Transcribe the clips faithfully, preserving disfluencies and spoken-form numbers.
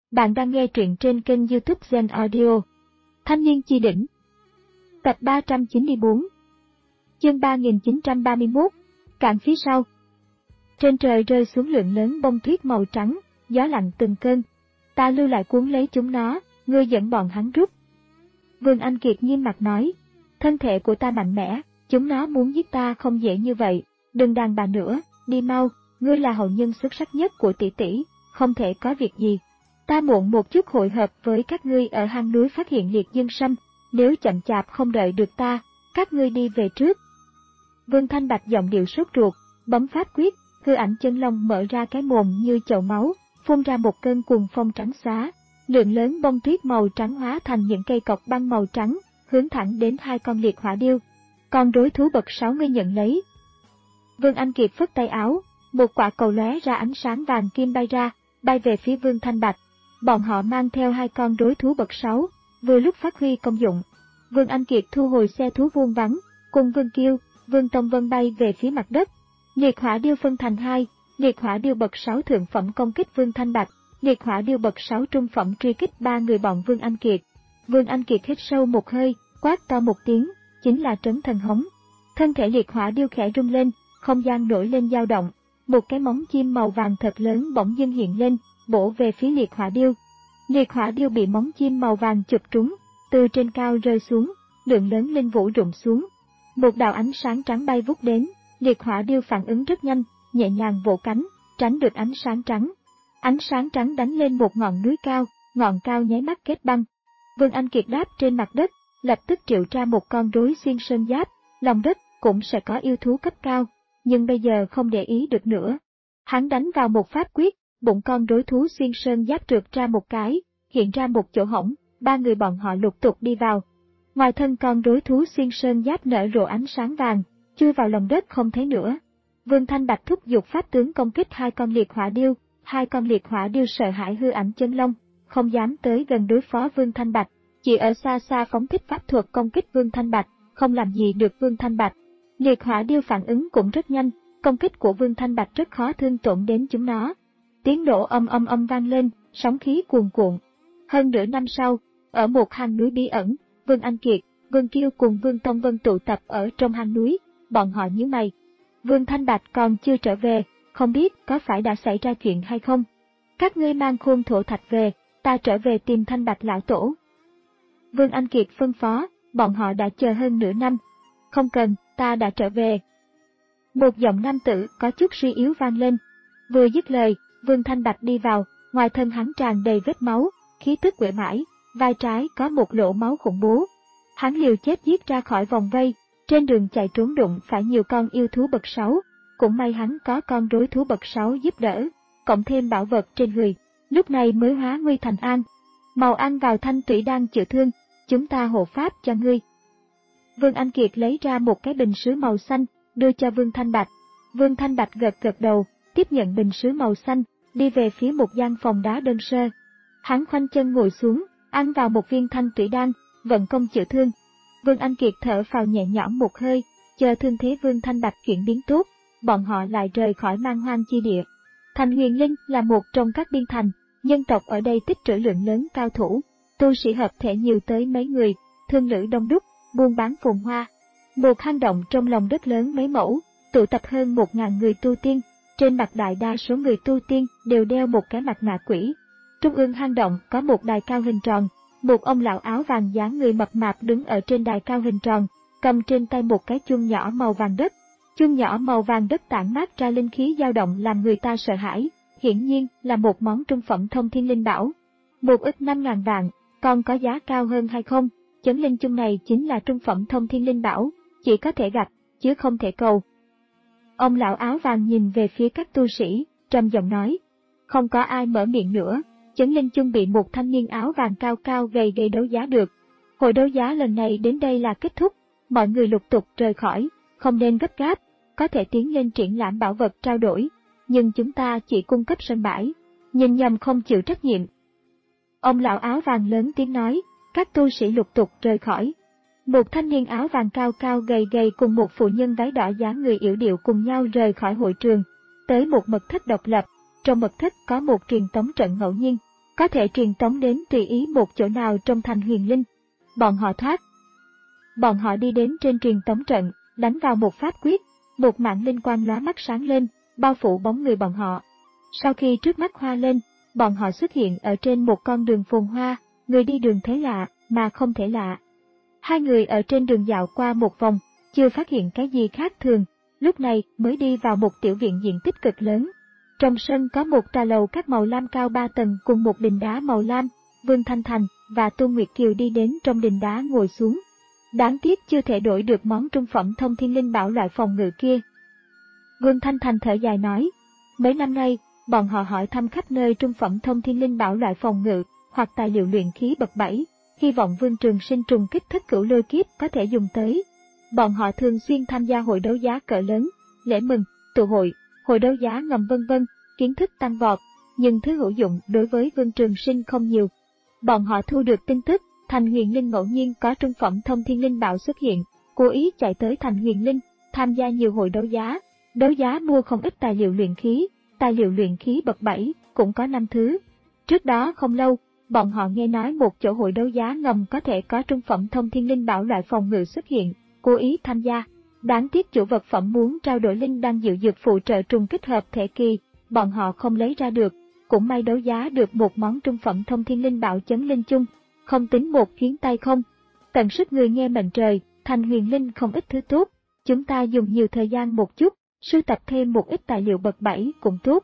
Bạn đang nghe truyện trên kênh YouTube Zen Audio. Thanh niên chi đỉnh. Tập ba trăm chín mươi tư. Chương ba nghìn chín trăm ba mươi mốt. Cạn phía sau. Trên trời rơi xuống lượng lớn bông tuyết màu trắng, gió lạnh từng cơn. Ta lưu lại cuốn lấy chúng nó, ngươi dẫn bọn hắn rút. Vương Anh Kiệt nghiêm mặt nói, thân thể của ta mạnh mẽ, chúng nó muốn giết ta không dễ như vậy, đừng đàn bà nữa, đi mau, ngươi là hậu nhân xuất sắc nhất của tỷ tỷ, không thể có việc gì. Ta muộn một chút hội hợp với các ngươi ở hang núi phát hiện liệt dương sâm, nếu chậm chạp không đợi được ta, các ngươi đi về trước. Vương Thanh Bạch giọng điệu sốt ruột, bấm pháp quyết, hư ảnh chân long mở ra cái mồm như chậu máu, phun ra một cơn cuồng phong trắng xóa, lượng lớn bông tuyết màu trắng hóa thành những cây cọc băng màu trắng, hướng thẳng đến hai con liệt hỏa điêu. Con đối thú bậc sáu ngươi nhận lấy. Vương Anh Kiệt phất tay áo, một quả cầu lóe ra ánh sáng vàng kim bay ra, bay về phía Vương Thanh Bạch. Bọn họ mang theo hai con đối thú bậc sáu, vừa lúc phát huy công dụng. Vương Anh Kiệt thu hồi xe thú vuông vắn, cùng Vương Kiêu, Vương Tông Vân bay về phía mặt đất. Liệt hỏa điêu phân thành hai, liệt hỏa điêu bậc sáu thượng phẩm công kích Vương Thanh Bạch, liệt hỏa điêu bậc sáu trung phẩm truy kích ba người bọn Vương Anh Kiệt. Vương Anh Kiệt hít sâu một hơi, quát to một tiếng, chính là trấn thần hống. Thân thể liệt hỏa điêu khẽ rung lên, không gian nổi lên dao động, một cái móng chim màu vàng thật lớn bỗng dưng hiện lên, bổ về phía liệt hỏa điêu. Liệt hỏa điêu bị móng chim màu vàng chụp trúng, từ trên cao rơi xuống, lượng lớn linh vũ rụng xuống. Một đạo ánh sáng trắng bay vút đến, liệt hỏa điêu phản ứng rất nhanh, nhẹ nhàng vỗ cánh, tránh được ánh sáng trắng. Ánh sáng trắng đánh lên một ngọn núi cao, ngọn cao nháy mắt kết băng. Vương Anh Kiệt đáp trên mặt đất, lập tức triệu ra một con rối xuyên sơn giáp, lòng đất cũng sẽ có yêu thú cấp cao, nhưng bây giờ không để ý được nữa. Hắn đánh vào một pháp quyết, bụng con đối thú xuyên sơn giáp trượt ra một cái, hiện ra một chỗ hổng, ba người bọn họ lục tục đi vào. Ngoài thân con đối thú xuyên sơn giáp nở rộ ánh sáng vàng, chui vào lòng đất không thấy nữa. Vương Thanh Bạch thúc giục pháp tướng công kích hai con liệt hỏa điêu, hai con liệt hỏa điêu sợ hãi hư ảnh chân long, không dám tới gần đối phó Vương Thanh Bạch, chỉ ở xa xa phóng thích pháp thuật công kích Vương Thanh Bạch, không làm gì được Vương Thanh Bạch. Liệt hỏa điêu phản ứng cũng rất nhanh, công kích của Vương Thanh Bạch rất khó thương tổn đến chúng nó. Tiếng nổ âm âm âm vang lên, sóng khí cuồn cuộn. Hơn nửa năm sau, ở một hang núi bí ẩn, Vương Anh Kiệt, Vương Kiêu cùng Vương Tông Vân tụ tập ở trong hang núi, bọn họ nhíu mày. Vương Thanh Bạch còn chưa trở về, không biết có phải đã xảy ra chuyện hay không. Các ngươi mang khôn thổ thạch về, ta trở về tìm Thanh Bạch lão tổ. Vương Anh Kiệt phân phó, bọn họ đã chờ hơn nửa năm. Không cần, ta đã trở về. Một giọng nam tử có chút suy yếu vang lên. Vừa dứt lời, Vương Thanh Bạch đi vào, ngoài thân hắn tràn đầy vết máu, khí tức uể mãi, vai trái có một lỗ máu khủng bố. Hắn liều chết giết ra khỏi vòng vây, trên đường chạy trốn đụng phải nhiều con yêu thú bậc sáu, cũng may hắn có con rối thú bậc sáu giúp đỡ, cộng thêm bảo vật trên người, lúc này mới hóa nguy thành an. Màu ăn vào thanh thủy đang chữa thương, chúng ta hộ pháp cho ngươi. Vương Anh Kiệt lấy ra một cái bình sứ màu xanh, đưa cho Vương Thanh Bạch. Vương Thanh Bạch gật gật đầu, tiếp nhận bình sứ màu xanh, đi về phía một gian phòng đá đơn sơ. Hắn khoanh chân ngồi xuống, ăn vào một viên thanh thủy đan, vận công chữa thương. Vương Anh Kiệt thở phào nhẹ nhõm một hơi, chờ thương thế Vương Thanh Bạch chuyển biến tốt, bọn họ lại rời khỏi man hoang chi địa. Thành Huyền Linh là một trong các biên thành, nhân tộc ở đây tích trữ lượng lớn cao thủ, tu sĩ hợp thể nhiều tới mấy người, thương lữ đông đúc, buôn bán phồn hoa. Một hang động trong lòng đất lớn mấy mẫu, tụ tập hơn một ngàn người tu tiên, trên mặt đại đa số người tu tiên đều đeo một cái mặt nạ quỷ. Trung ương hang động có một đài cao hình tròn, một ông lão áo vàng dáng người mập mạp đứng ở trên đài cao hình tròn, cầm trên tay một cái chuông nhỏ màu vàng đất. Chuông nhỏ màu vàng đất tản mát ra linh khí dao động làm người ta sợ hãi, hiển nhiên là một món trung phẩm thông thiên linh bảo. Một ức năm ngàn vạn, còn có giá cao hơn hay không? Chấn linh chung này chính là trung phẩm thông thiên linh bảo, chỉ có thể gặp, chứ không thể cầu. Ông lão áo vàng nhìn về phía các tu sĩ, trầm giọng nói. Không có ai mở miệng nữa, chấn linh chung bị một thanh niên áo vàng cao cao gầy gầy đấu giá được. Hội đấu giá lần này đến đây là kết thúc, mọi người lục tục rời khỏi, không nên gấp gáp, có thể tiến lên triển lãm bảo vật trao đổi, nhưng chúng ta chỉ cung cấp sân bãi, nhìn nhầm không chịu trách nhiệm. Ông lão áo vàng lớn tiếng nói, các tu sĩ lục tục rời khỏi. Một thanh niên áo vàng cao cao gầy gầy cùng một phụ nhân váy đỏ dáng người yểu điệu cùng nhau rời khỏi hội trường, tới một mật thất độc lập. Trong mật thất có một truyền tống trận ngẫu nhiên, có thể truyền tống đến tùy ý một chỗ nào trong thành huyền linh. Bọn họ thoát. Bọn họ đi đến trên truyền tống trận, đánh vào một pháp quyết, một mảng linh quang lóa mắt sáng lên, bao phủ bóng người bọn họ. Sau khi trước mắt hoa lên, bọn họ xuất hiện ở trên một con đường phồn hoa, người đi đường thấy lạ, mà không thể lạ. Hai người ở trên đường dạo qua một vòng, chưa phát hiện cái gì khác thường, lúc này mới đi vào một tiểu viện diện tích cực lớn. Trong sân có một tòa lầu các màu lam cao ba tầng cùng một đình đá màu lam. Vương Thanh Thành và Tôn Nguyệt Kiều đi đến trong đình đá ngồi xuống. Đáng tiếc chưa thể đổi được món trung phẩm thông thiên linh bảo loại phòng ngự kia. Vương Thanh Thành thở dài nói, mấy năm nay, bọn họ hỏi thăm khắp nơi trung phẩm thông thiên linh bảo loại phòng ngự, hoặc tài liệu luyện khí bậc bảy, hy vọng Vương Trường Sinh trùng kích thất cửu lôi kiếp có thể dùng tới. Bọn họ thường xuyên tham gia hội đấu giá cỡ lớn, lễ mừng, tụ hội, hội đấu giá ngầm vân vân, kiến thức tăng vọt, nhưng thứ hữu dụng đối với Vương Trường Sinh không nhiều. Bọn họ thu được tin tức, Thành Huyền Linh ngẫu nhiên có trung phẩm thông thiên linh bảo xuất hiện, cố ý chạy tới Thành Huyền Linh, tham gia nhiều hội đấu giá, đấu giá mua không ít tài liệu luyện khí, tài liệu luyện khí bậc bảy, cũng có năm thứ. Trước đó không lâu, bọn họ nghe nói một chỗ hội đấu giá ngầm có thể có trung phẩm thông thiên linh bảo loại phòng ngự xuất hiện, cố ý tham gia. Đáng tiếc chủ vật phẩm muốn trao đổi linh đan diệu dược phụ trợ trùng kích hợp thể kỳ, bọn họ không lấy ra được, cũng may đấu giá được một món trung phẩm thông thiên linh bảo chấn linh chung, không tính một chuyến tay không. Tận sức người nghe mệnh trời, Thành Huyền Linh không ít thứ tốt, chúng ta dùng nhiều thời gian một chút, sưu tập thêm một ít tài liệu bậc bảy cũng tốt.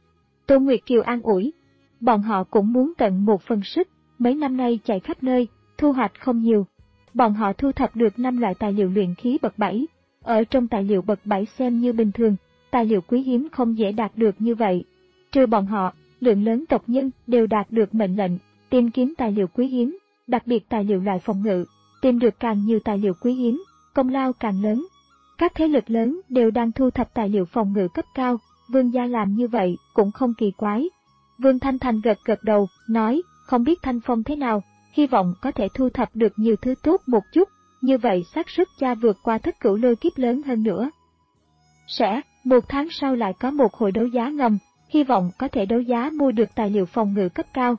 Tôn Nguyệt Kiều an ủi, bọn họ cũng muốn tận một phần sức, mấy năm nay chạy khắp nơi, thu hoạch không nhiều. Bọn họ thu thập được năm loại tài liệu luyện khí bậc bảy, ở trong tài liệu bậc bảy xem như bình thường, tài liệu quý hiếm không dễ đạt được như vậy. Trừ bọn họ, lượng lớn tộc nhân đều đạt được mệnh lệnh, tìm kiếm tài liệu quý hiếm, đặc biệt tài liệu loại phòng ngự, tìm được càng nhiều tài liệu quý hiếm, công lao càng lớn. Các thế lực lớn đều đang thu thập tài liệu phòng ngự cấp cao, Vương gia làm như vậy cũng không kỳ quái. Vương Thanh Thành gật gật đầu, nói, không biết Thanh Phong thế nào, hy vọng có thể thu thập được nhiều thứ tốt một chút, như vậy xác suất cha vượt qua thất cửu lôi kiếp lớn hơn nữa. Sẽ, một tháng sau lại có một hội đấu giá ngầm, hy vọng có thể đấu giá mua được tài liệu phòng ngự cấp cao.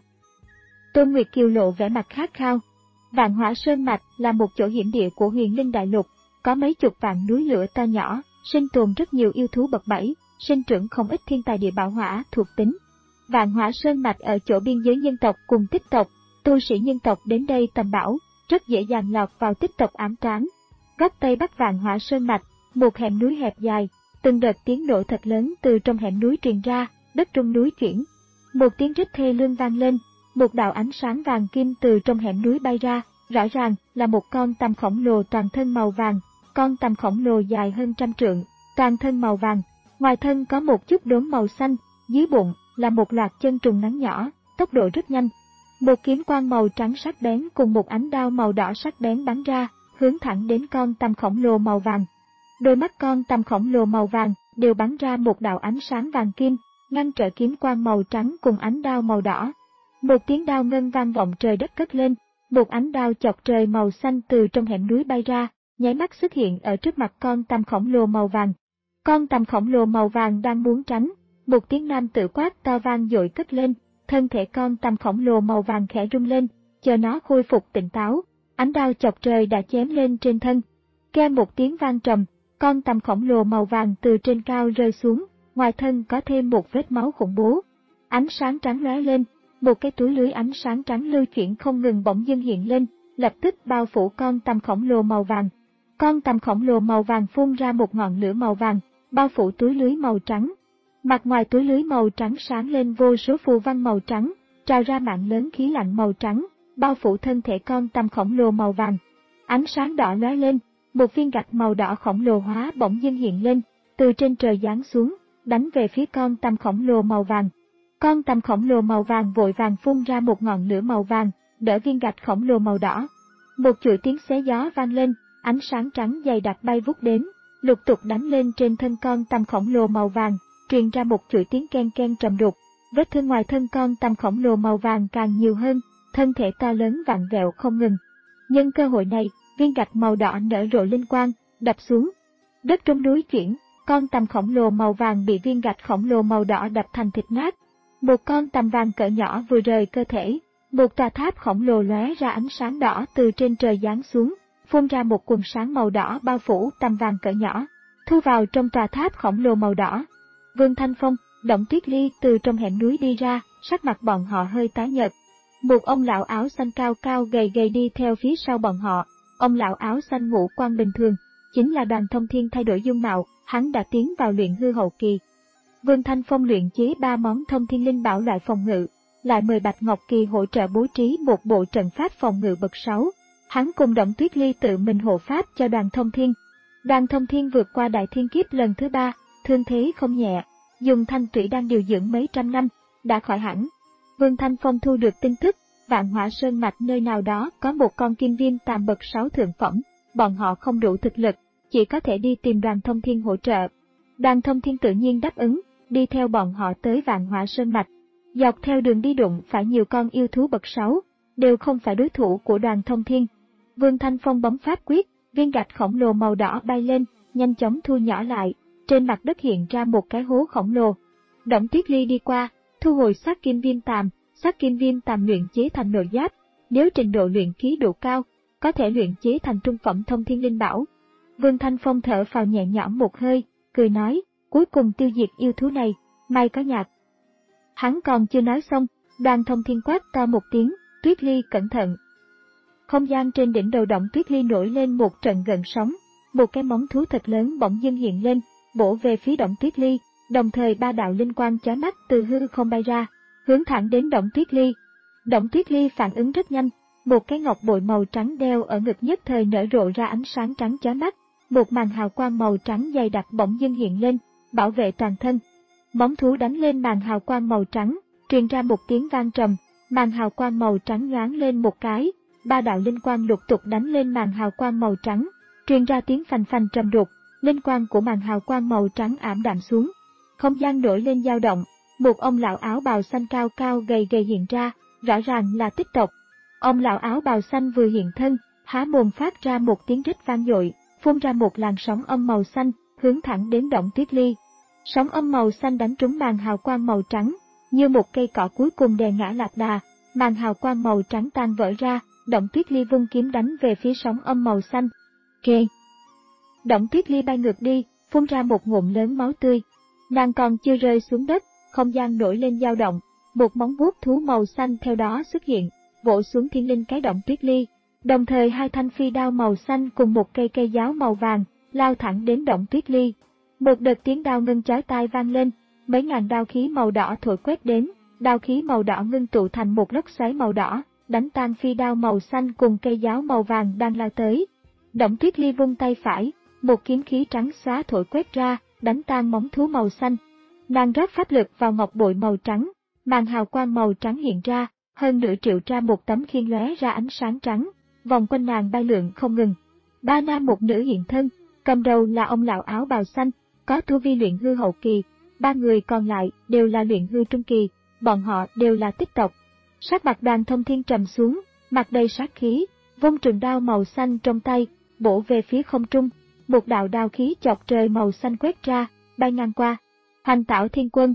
Tôn Nguyệt Kiều lộ vẻ mặt khát khao. Vạn Hỏa Sơn Mạch là một chỗ hiểm địa của Huyền Linh Đại Lục, có mấy chục vạn núi lửa to nhỏ, sinh tồn rất nhiều yêu thú bậc bảy, sinh trưởng không ít thiên tài địa bảo hỏa thuộc tính. Vạn Hỏa Sơn Mạch ở chỗ biên giới nhân tộc cùng tích tộc, tu sĩ nhân tộc đến đây tầm bảo, rất dễ dàng lọt vào tích tộc ám toán. Góc tây bắc Vạn Hỏa Sơn Mạch, một hẻm núi hẹp dài, từng đợt tiếng nổ thật lớn từ trong hẻm núi truyền ra, đất trung núi chuyển. Một tiếng rít thê lương vang lên, một đạo ánh sáng vàng kim từ trong hẻm núi bay ra, rõ ràng là một con tằm khổng lồ toàn thân màu vàng, con tằm khổng lồ dài hơn trăm trượng, toàn thân màu vàng, ngoài thân có một chút đốm màu xanh, dưới bụng là một loạt chân trùng nắng nhỏ, tốc độ rất nhanh. Một kiếm quang màu trắng sắc bén cùng một ánh đao màu đỏ sắc bén bắn ra, hướng thẳng đến con tằm khổng lồ màu vàng. Đôi mắt con tằm khổng lồ màu vàng đều bắn ra một đạo ánh sáng vàng kim, ngăn trở kiếm quang màu trắng cùng ánh đao màu đỏ. Một tiếng đao ngân vang vọng trời đất cất lên, một ánh đao chọc trời màu xanh từ trong hẻm núi bay ra, nháy mắt xuất hiện ở trước mặt con tằm khổng lồ màu vàng. Con tằm khổng lồ màu vàng đang muốn tránh, một tiếng nam tử quát to vang dội cất lên, thân thể con tằm khổng lồ màu vàng khẽ rung lên, chờ nó khôi phục tỉnh táo, ánh đao chọc trời đã chém lên trên thân. Kêu một tiếng vang trầm, con tằm khổng lồ màu vàng từ trên cao rơi xuống, ngoài thân có thêm một vết máu khủng bố. Ánh sáng trắng lóe lên, một cái túi lưới ánh sáng trắng lưu chuyển không ngừng bỗng dưng hiện lên, lập tức bao phủ con tằm khổng lồ màu vàng. Con tằm khổng lồ màu vàng phun ra một ngọn lửa màu vàng, bao phủ túi lưới màu trắng. Mặt ngoài túi lưới màu trắng sáng lên vô số phù văn màu trắng, trào ra mạng lớn khí lạnh màu trắng, bao phủ thân thể con tằm khổng lồ màu vàng. Ánh sáng đỏ lóe lên, một viên gạch màu đỏ khổng lồ hóa bỗng dưng hiện lên, từ trên trời giáng xuống, đánh về phía con tằm khổng lồ màu vàng. Con tằm khổng lồ màu vàng vội vàng phun ra một ngọn lửa màu vàng, đỡ viên gạch khổng lồ màu đỏ. Một chuỗi tiếng xé gió vang lên, ánh sáng trắng dày đặc bay vút đến, lục tục đánh lên trên thân con tằm khổng lồ màu vàng, truyền ra một chuỗi tiếng ken ken trầm đục. Vết thương ngoài thân con tằm khổng lồ màu vàng càng nhiều hơn, thân thể to lớn vặn vẹo không ngừng. Nhân cơ hội này, viên gạch màu đỏ nở rộ linh quang, đập xuống. Đất trong núi chuyển, con tằm khổng lồ màu vàng bị viên gạch khổng lồ màu đỏ đập thành thịt nát. Một con tằm vàng cỡ nhỏ vừa rời cơ thể, một tòa tháp khổng lồ lóe ra ánh sáng đỏ từ trên trời giáng xuống, phun ra một quầng sáng màu đỏ bao phủ tằm vàng cỡ nhỏ, thu vào trong tòa tháp khổng lồ màu đỏ. Vương Thanh Phong, Đổng Tuyết Ly từ trong hẻm núi đi ra, sắc mặt bọn họ hơi tái nhợt. Một ông lão áo xanh cao cao gầy gầy đi theo phía sau bọn họ. Ông lão áo xanh ngũ quan bình thường, chính là Đoàn Thông Thiên thay đổi dung mạo, hắn đã tiến vào luyện hư hậu kỳ. Vương Thanh Phong luyện chế ba món thông thiên linh bảo loại phòng ngự, lại mời Bạch Ngọc Kỳ hỗ trợ bố trí một bộ trận pháp phòng ngự bậc sáu. Hắn cùng Đổng Tuyết Ly tự mình hộ pháp cho Đoàn Thông Thiên. Đoàn Thông Thiên vượt qua đại thiên kiếp lần thứ ba, thương thế không nhẹ, dùng thanh thủy đang điều dưỡng mấy trăm năm, đã khỏi hẳn. Vương Thanh Phong thu được tin tức, Vạn Hỏa Sơn mạch nơi nào đó có một con kim viêm tàm bậc sáu thượng phẩm, bọn họ không đủ thực lực, chỉ có thể đi tìm Đoàn Thông Thiên hỗ trợ. Đoàn Thông Thiên tự nhiên đáp ứng, đi theo bọn họ tới Vạn Hỏa Sơn mạch. Dọc theo đường đi đụng phải nhiều con yêu thú bậc sáu, đều không phải đối thủ của Đoàn Thông Thiên. Vương Thanh Phong bấm pháp quyết, viên gạch khổng lồ màu đỏ bay lên, nhanh chóng thu nhỏ lại, trên mặt đất hiện ra một cái hố khổng lồ. Đổng Tuyết Ly đi qua, thu hồi sát kim viêm tàm, sát kim viêm tàm luyện chế thành nội giáp, nếu trình độ luyện khí độ cao, có thể luyện chế thành trung phẩm thông thiên linh bảo. Vương Thanh Phong thở phào nhẹ nhõm một hơi, cười nói, cuối cùng tiêu diệt yêu thú này, may có nhạc. Hắn còn chưa nói xong, Đoàn Thông Thiên quát to một tiếng, Tuyết Ly cẩn thận. Không gian trên đỉnh đầu Đổng Tuyết Ly nổi lên một trận gợn sóng, một cái móng thú thật lớn bỗng dưng hiện lên, bổ về phía Đổng Tuyết Ly, đồng thời ba đạo linh quang chói mắt từ hư không bay ra, hướng thẳng đến Đổng Tuyết Ly. Đổng Tuyết Ly phản ứng rất nhanh, một cái ngọc bội màu trắng đeo ở ngực nhất thời nở rộ ra ánh sáng trắng chói mắt, một màn hào quang màu trắng dày đặc bỗng dưng hiện lên, bảo vệ toàn thân. Móng thú đánh lên màn hào quang màu trắng, truyền ra một tiếng vang trầm, màn hào quang màu trắng nhoáng lên một cái, ba đạo linh quang lục tục đánh lên màn hào quang màu trắng, truyền ra tiếng phành phành trầm đục, linh quang của màn hào quang màu trắng ảm đạm xuống. Không gian nổi lên dao động, một ông lão áo bào xanh cao cao gầy gầy hiện ra, rõ ràng là Tích Tộc. Ông lão áo bào xanh vừa hiện thân, há mồm phát ra một tiếng rít vang dội, phun ra một làn sóng âm màu xanh, hướng thẳng đến Đổng Tuyết Ly. Sóng âm màu xanh đánh trúng màn hào quang màu trắng, như một cây cỏ cuối cùng đè ngã lạc đà, màn hào quang màu trắng tan vỡ ra, Đổng Tuyết Ly vung kiếm đánh về phía sóng âm màu xanh. Kê! Đổng Tuyết Ly bay ngược đi, phun ra một ngụm lớn máu tươi. Nàng còn chưa rơi xuống đất, không gian nổi lên dao động, một móng vuốt thú màu xanh theo đó xuất hiện, vỗ xuống thiên linh cái Đổng Tuyết Ly. Đồng thời hai thanh phi đao màu xanh cùng một cây cây giáo màu vàng, lao thẳng đến Đổng Tuyết Ly. Một đợt tiếng đao ngân chói tai vang lên, mấy ngàn đao khí màu đỏ thổi quét đến, đao khí màu đỏ ngưng tụ thành một lốc xoáy màu đỏ, đánh tan phi đao màu xanh cùng cây giáo màu vàng đang lao tới. Đổng Tuyết Ly vung tay phải, một kiếm khí trắng xóa thổi quét ra, đánh tan móng thú màu xanh. Nàng rót pháp lực vào ngọc bội màu trắng, màn hào quang màu trắng hiện ra, hơn nửa triệu ra một tấm khiên lóe ra ánh sáng trắng, vòng quanh nàng bay lượn không ngừng. Ba nam một nữ hiện thân, cầm đầu là ông lão áo bào xanh, có tu vi luyện hư hậu kỳ, ba người còn lại đều là luyện hư trung kỳ, bọn họ đều là Tích Tộc. Sắc mặt Đoàn Thông Thiên trầm xuống, mặt đầy sát khí, vung trường đao màu xanh trong tay, bổ về phía không trung, một đạo đao khí chọc trời màu xanh quét ra, bay ngang qua. Hành Tảo Thiên Quân.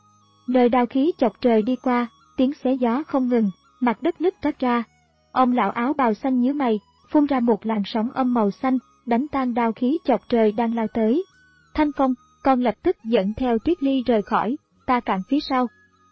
Nơi đao khí chọc trời đi qua, tiếng xé gió không ngừng, mặt đất nứt toát ra. Ông lão áo bào xanh nhíu mày, phun ra một làn sóng âm màu xanh, đánh tan đao khí chọc trời đang lao tới. Thanh Phong, con lập tức dẫn theo Tuyết Ly rời khỏi, ta cản phía sau.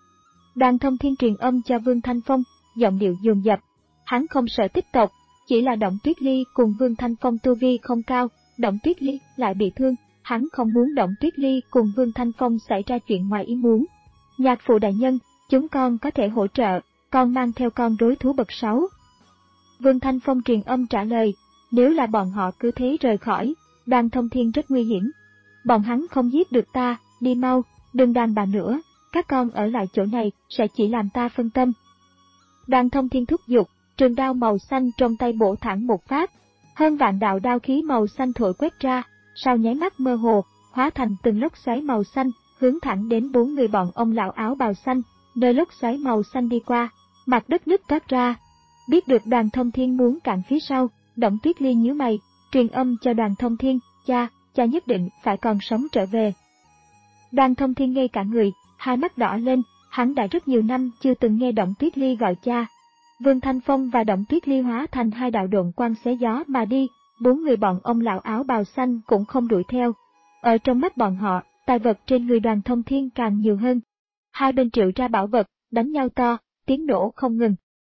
Đoàn Thông Thiên truyền âm cho Vương Thanh Phong, giọng điệu dồn dập. Hắn không sợ Tích Tộc, chỉ là Đổng Tuyết Ly cùng Vương Thanh Phong tu vi không cao, Đổng Tuyết Ly lại bị thương, hắn không muốn Đổng Tuyết Ly cùng Vương Thanh Phong xảy ra chuyện ngoài ý muốn. Nhạc phụ đại nhân, chúng con có thể hỗ trợ, con mang theo con đối thú bậc sáu. Vương Thanh Phong truyền âm trả lời, nếu là bọn họ cứ thế rời khỏi, Đoàn Thông Thiên rất nguy hiểm. Bọn hắn không giết được ta, đi mau, đừng đàn bà nữa, các con ở lại chỗ này sẽ chỉ làm ta phân tâm. Đoàn Thông Thiên thúc giục, trường đao màu xanh trong tay bổ thẳng một phát, hơn vạn đạo đao khí màu xanh thổi quét ra, sau nháy mắt mơ hồ, hóa thành từng lốc xoáy màu xanh, hướng thẳng đến bốn người bọn ông lão áo bào xanh, nơi lốc xoáy màu xanh đi qua, mặt đất nứt toát ra. Biết được Đoàn Thông Thiên muốn cản phía sau, Đổng Tuyết Ly nhíu mày, truyền âm cho Đoàn Thông Thiên, cha, cha nhất định phải còn sống trở về. Đoàn Thông Thiên ngây cả người, hai mắt đỏ lên, hắn đã rất nhiều năm chưa từng nghe Đổng Tuyết Ly gọi cha. Vương Thanh Phong và Đổng Tuyết Ly hóa thành hai đạo độn quang xé gió mà đi, bốn người bọn ông lão áo bào xanh cũng không đuổi theo. Ở trong mắt bọn họ, tài vật trên người Đoàn Thông Thiên càng nhiều hơn. Hai bên triệu ra bảo vật, đánh nhau to, tiếng nổ không ngừng.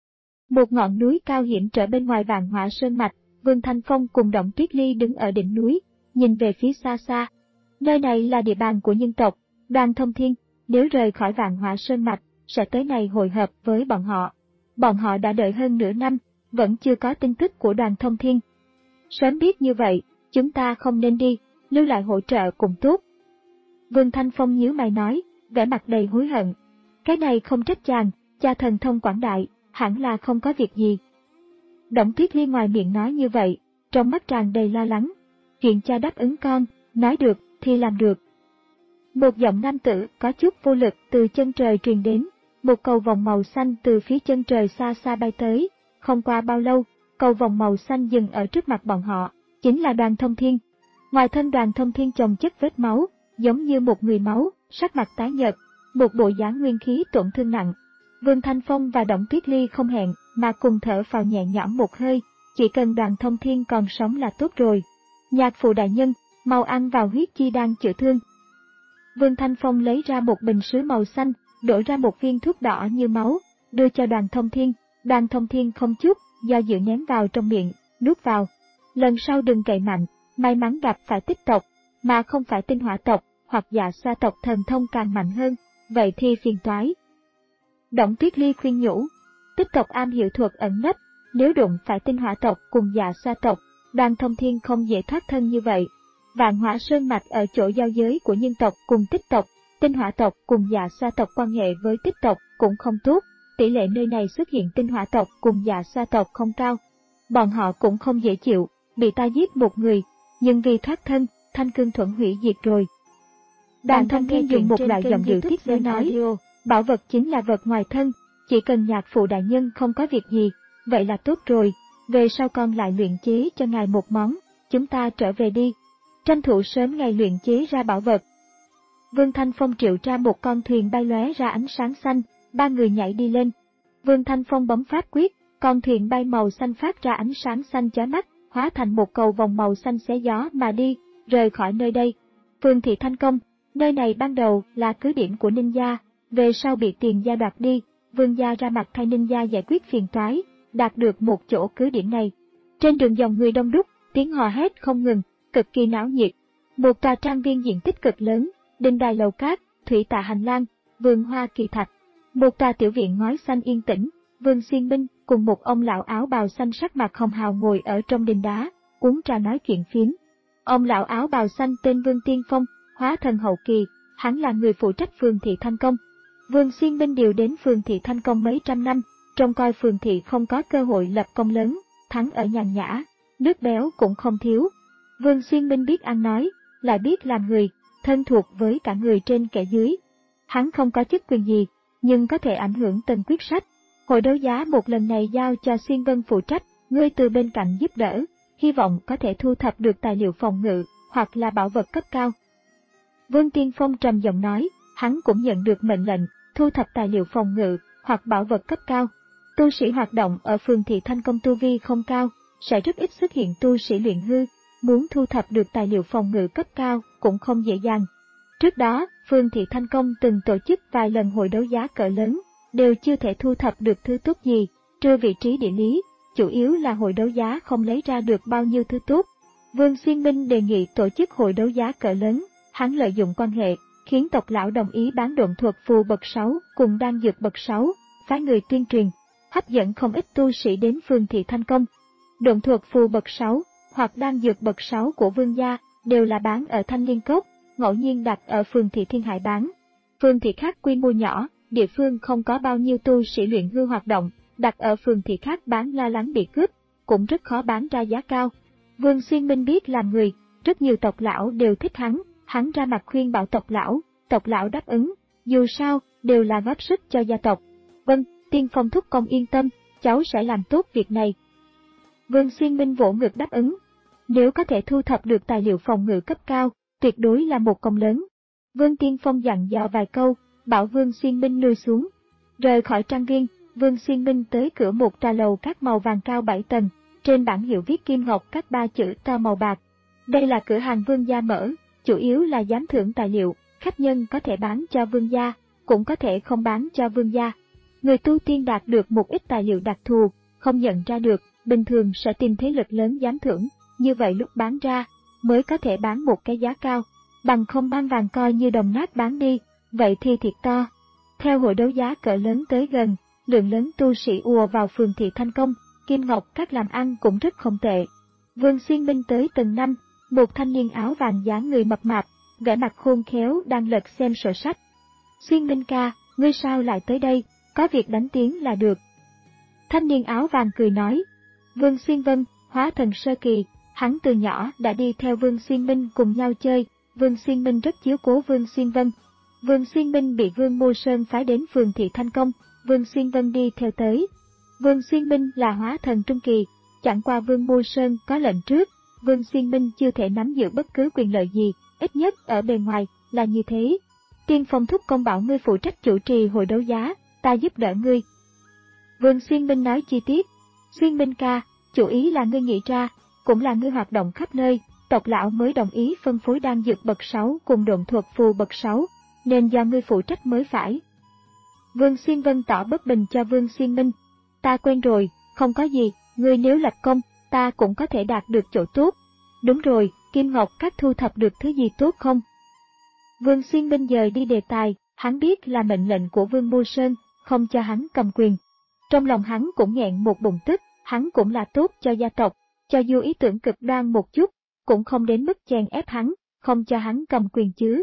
Một ngọn núi cao hiểm trở bên ngoài Vạn Hỏa Sơn mạch, Vương Thanh Phong cùng Đổng Tuyết Ly đứng ở đỉnh núi, nhìn về phía xa xa. Nơi này là địa bàn của nhân tộc, Đoàn Thông Thiên, nếu rời khỏi Vạn Hỏa Sơn mạch, sẽ tới này hội hợp với bọn họ. Bọn họ đã đợi hơn nửa năm, vẫn chưa có tin tức của Đoàn Thông Thiên. Sớm biết như vậy, chúng ta không nên đi, lưu lại hỗ trợ cũng tốt. Vương Thanh Phong nhíu mày nói, vẻ mặt đầy hối hận. Cái này không trách chàng, cha thần thông quảng đại, hẳn là không có việc gì. Đổng Tuyết Ly ngoài miệng nói như vậy, trong mắt tràn đầy lo lắng. Chuyện cha đáp ứng con, nói được thì làm được. Một giọng nam tử có chút vô lực từ chân trời truyền đến, một cầu vòng màu xanh từ phía chân trời xa xa bay tới. Không qua bao lâu, cầu vòng màu xanh dừng ở trước mặt bọn họ, chính là Đoàn Thông Thiên. Ngoài thân Đoàn Thông Thiên chồng chất vết máu, giống như một người máu, sắc mặt tái nhợt, một bộ dáng nguyên khí tổn thương nặng. Vương Thanh Phong và Đổng Tuyết Ly không hẹn mà cùng thở phào nhẹ nhõm một hơi, chỉ cần Đoàn Thông Thiên còn sống là tốt rồi. Nhạc phụ đại nhân, mau ăn vào huyết chi đan chữa thương. Vương Thanh Phong lấy ra một bình sứ màu xanh, đổ ra một viên thuốc đỏ như máu, đưa cho Đoàn Thông Thiên. Đoàn Thông Thiên không chút do dự ném vào trong miệng, nuốt vào. Lần sau đừng cậy mạnh, may mắn gặp phải tích tộc, mà không phải tinh hỏa tộc, hoặc dạ xoa tộc thần thông càng mạnh hơn, vậy thì phiền toái. Đổng Tuyết Ly khuyên nhủ, tích tộc am hiểu thuật ẩn nấp, nếu đụng phải tinh hỏa tộc cùng dạ xoa tộc, Đoàn Thông Thiên không dễ thoát thân như vậy. Vạn Hỏa Sơn mạch ở chỗ giao giới của nhân tộc cùng tích tộc, tinh hỏa tộc cùng dạ xoa tộc quan hệ với tích tộc cũng không tốt, tỷ lệ nơi này xuất hiện tinh hỏa tộc cùng dạ xoa tộc không cao. Bọn họ cũng không dễ chịu, bị ta giết một người, nhưng vì thoát thân, Thanh Cương Thuẫn hủy diệt rồi. Đoàn Thông Thiên dùng một loại giọng điệu thiết giới nói, bảo vật chính là vật ngoài thân, chỉ cần nhạc phụ đại nhân không có việc gì, vậy là tốt rồi, về sau con lại luyện chế cho ngài một món, chúng ta trở về đi, tranh thủ sớm ngày luyện chế ra bảo vật. Vương Thanh Phong triệu ra một con thuyền bay lóe ra ánh sáng xanh, ba người nhảy đi lên. Vương Thanh Phong bấm pháp quyết, con thuyền bay màu xanh phát ra ánh sáng xanh chói mắt, hóa thành một cầu vòng màu xanh xé gió mà đi, rời khỏi nơi đây. Phường thị Thanh Công, nơi này ban đầu là cứ điểm của Ninh gia, về sau bị Tiền gia đoạt đi, Vương gia ra mặt thay Ninh gia giải quyết phiền toái, đạt được một chỗ cứ điểm này. Trên đường dòng người đông đúc, tiếng hò hét không ngừng, cực kỳ náo nhiệt. Một tòa trang viên diện tích cực lớn, đình đài lầu cát, thủy tạ hành lang, vườn hoa kỳ thạch. Một tòa tiểu viện ngói xanh yên tĩnh, Vương Xuyên Minh cùng một ông lão áo bào xanh sắc mặt hồng hào ngồi ở trong đình đá, uống trà nói chuyện phiếm. Ông lão áo bào xanh tên Vương Tiên Phong, hóa thần hậu kỳ, hắn là người phụ trách phường thị Thanh Công. Vương Xuyên Minh điều đến phường thị Thanh Công mấy trăm năm, trông coi phường thị không có cơ hội lập công lớn, thắng ở nhàn nhã, nước béo cũng không thiếu. Vương Xuyên Minh biết ăn nói, lại biết làm người, thân thuộc với cả người trên kẻ dưới. Hắn không có chức quyền gì, nhưng có thể ảnh hưởng từng quyết sách. Hội đấu giá một lần này giao cho Xuyên Vân phụ trách, ngươi từ bên cạnh giúp đỡ, hy vọng có thể thu thập được tài liệu phòng ngự, hoặc là bảo vật cấp cao. Vương Tiên Phong trầm giọng nói, hắn cũng nhận được mệnh lệnh, thu thập tài liệu phòng ngự, hoặc bảo vật cấp cao. Tu sĩ hoạt động ở phường thị Thanh Công tu vi không cao, sẽ rất ít xuất hiện tu sĩ luyện hư, muốn thu thập được tài liệu phòng ngự cấp cao cũng không dễ dàng. Trước đó, phường thị Thanh Công từng tổ chức vài lần hội đấu giá cỡ lớn, đều chưa thể thu thập được thứ tốt gì, trừ vị trí địa lý, chủ yếu là hội đấu giá không lấy ra được bao nhiêu thứ tốt. Vương Xuyên Minh đề nghị tổ chức hội đấu giá cỡ lớn, hắn lợi dụng quan hệ, khiến tộc lão đồng ý bán độn thuật phù bậc sáu cùng đan dược bậc sáu, phái người tuyên truyền, hấp dẫn không ít tu sĩ đến phường thị Thanh Công. Độn thuật phù bậc sáu hoặc đan dược bậc sáu của Vương gia đều là bán ở Thanh Liên Cốc, ngẫu nhiên đặt ở phường thị Thiên Hải bán. Phường thị khác quy mô nhỏ, địa phương không có bao nhiêu tu sĩ luyện hư hoạt động, đặt ở phường thị khác bán lo lắng bị cướp, cũng rất khó bán ra giá cao. Vương Xuyên Minh biết làm người, rất nhiều tộc lão đều thích hắn, hắn ra mặt khuyên bảo tộc lão, tộc lão đáp ứng, dù sao, đều là góp sức cho gia tộc. Vâng, Tiên Phong thúc công yên tâm, cháu sẽ làm tốt việc này. Vương Xuyên Minh vỗ ngực đáp ứng. Nếu có thể thu thập được tài liệu phòng ngự cấp cao, tuyệt đối là một công lớn. Vương Tiên Phong dặn dò vài câu, bảo Vương Xuyên Minh lui xuống. Rời khỏi trang viên, Vương Xuyên Minh tới cửa một trà lầu cát màu vàng cao bảy tầng, trên bảng hiệu viết kim ngọc các ba chữ to màu bạc. Đây là cửa hàng Vương gia mở, chủ yếu là giám thưởng tài liệu, khách nhân có thể bán cho Vương gia, cũng có thể không bán cho Vương gia. Người tu tiên đạt được một ít tài liệu đặc thù, không nhận ra được, bình thường sẽ tìm thế lực lớn giám thưởng, như vậy lúc bán ra, mới có thể bán một cái giá cao, bằng không ban vàng coi như đồng nát bán đi, vậy thì thiệt to. Theo hội đấu giá cỡ lớn tới gần, lượng lớn tu sĩ ùa vào phường thị Thanh Công, kim ngọc các làm ăn cũng rất không tệ. Vương Xuyên Minh tới tầng năm, một thanh niên áo vàng dáng người mập mạp, vẻ mặt khôn khéo đang lật xem sổ sách. Xuyên Minh ca, ngươi sao lại tới đây, có việc đánh tiếng là được. Thanh niên áo vàng cười nói. Vương Xuyên Vân, hóa thần sơ kỳ, hắn từ nhỏ đã đi theo Vương Xuyên Minh cùng nhau chơi, Vương Xuyên Minh rất chiếu cố Vương Xuyên Vân. Vương Xuyên Minh bị Vương Mô Sơn phái đến phường thị Thanh Công, Vương Xuyên Vân đi theo tới. Vương Xuyên Minh là hóa thần trung kỳ, chẳng qua Vương Mô Sơn có lệnh trước, Vương Xuyên Minh chưa thể nắm giữ bất cứ quyền lợi gì, ít nhất ở bề ngoài là như thế. Tiên Phong thúc công bảo ngươi phụ trách chủ trì hội đấu giá, ta giúp đỡ ngươi. Vương Xuyên Minh nói chi tiết. Xuyên Minh ca, chủ ý là ngươi nghĩ ra, cũng là ngươi hoạt động khắp nơi, tộc lão mới đồng ý phân phối đan dược bậc sáu cùng độn thuật phù bậc sáu, nên do ngươi phụ trách mới phải. Vương Xuyên Vân tỏ bất bình cho Vương Xuyên Minh. Ta quen rồi, không có gì, ngươi nếu lập công, ta cũng có thể đạt được chỗ tốt. Đúng rồi, Kim Ngọc các thu thập được thứ gì tốt không? Vương Xuyên Minh dời đi đề tài, hắn biết là mệnh lệnh của Vương Mô Sơn, không cho hắn cầm quyền. Trong lòng hắn cũng nghẹn một bụng tức, hắn cũng là tốt cho gia tộc, cho dù ý tưởng cực đoan một chút, cũng không đến mức chèn ép hắn, không cho hắn cầm quyền chứ.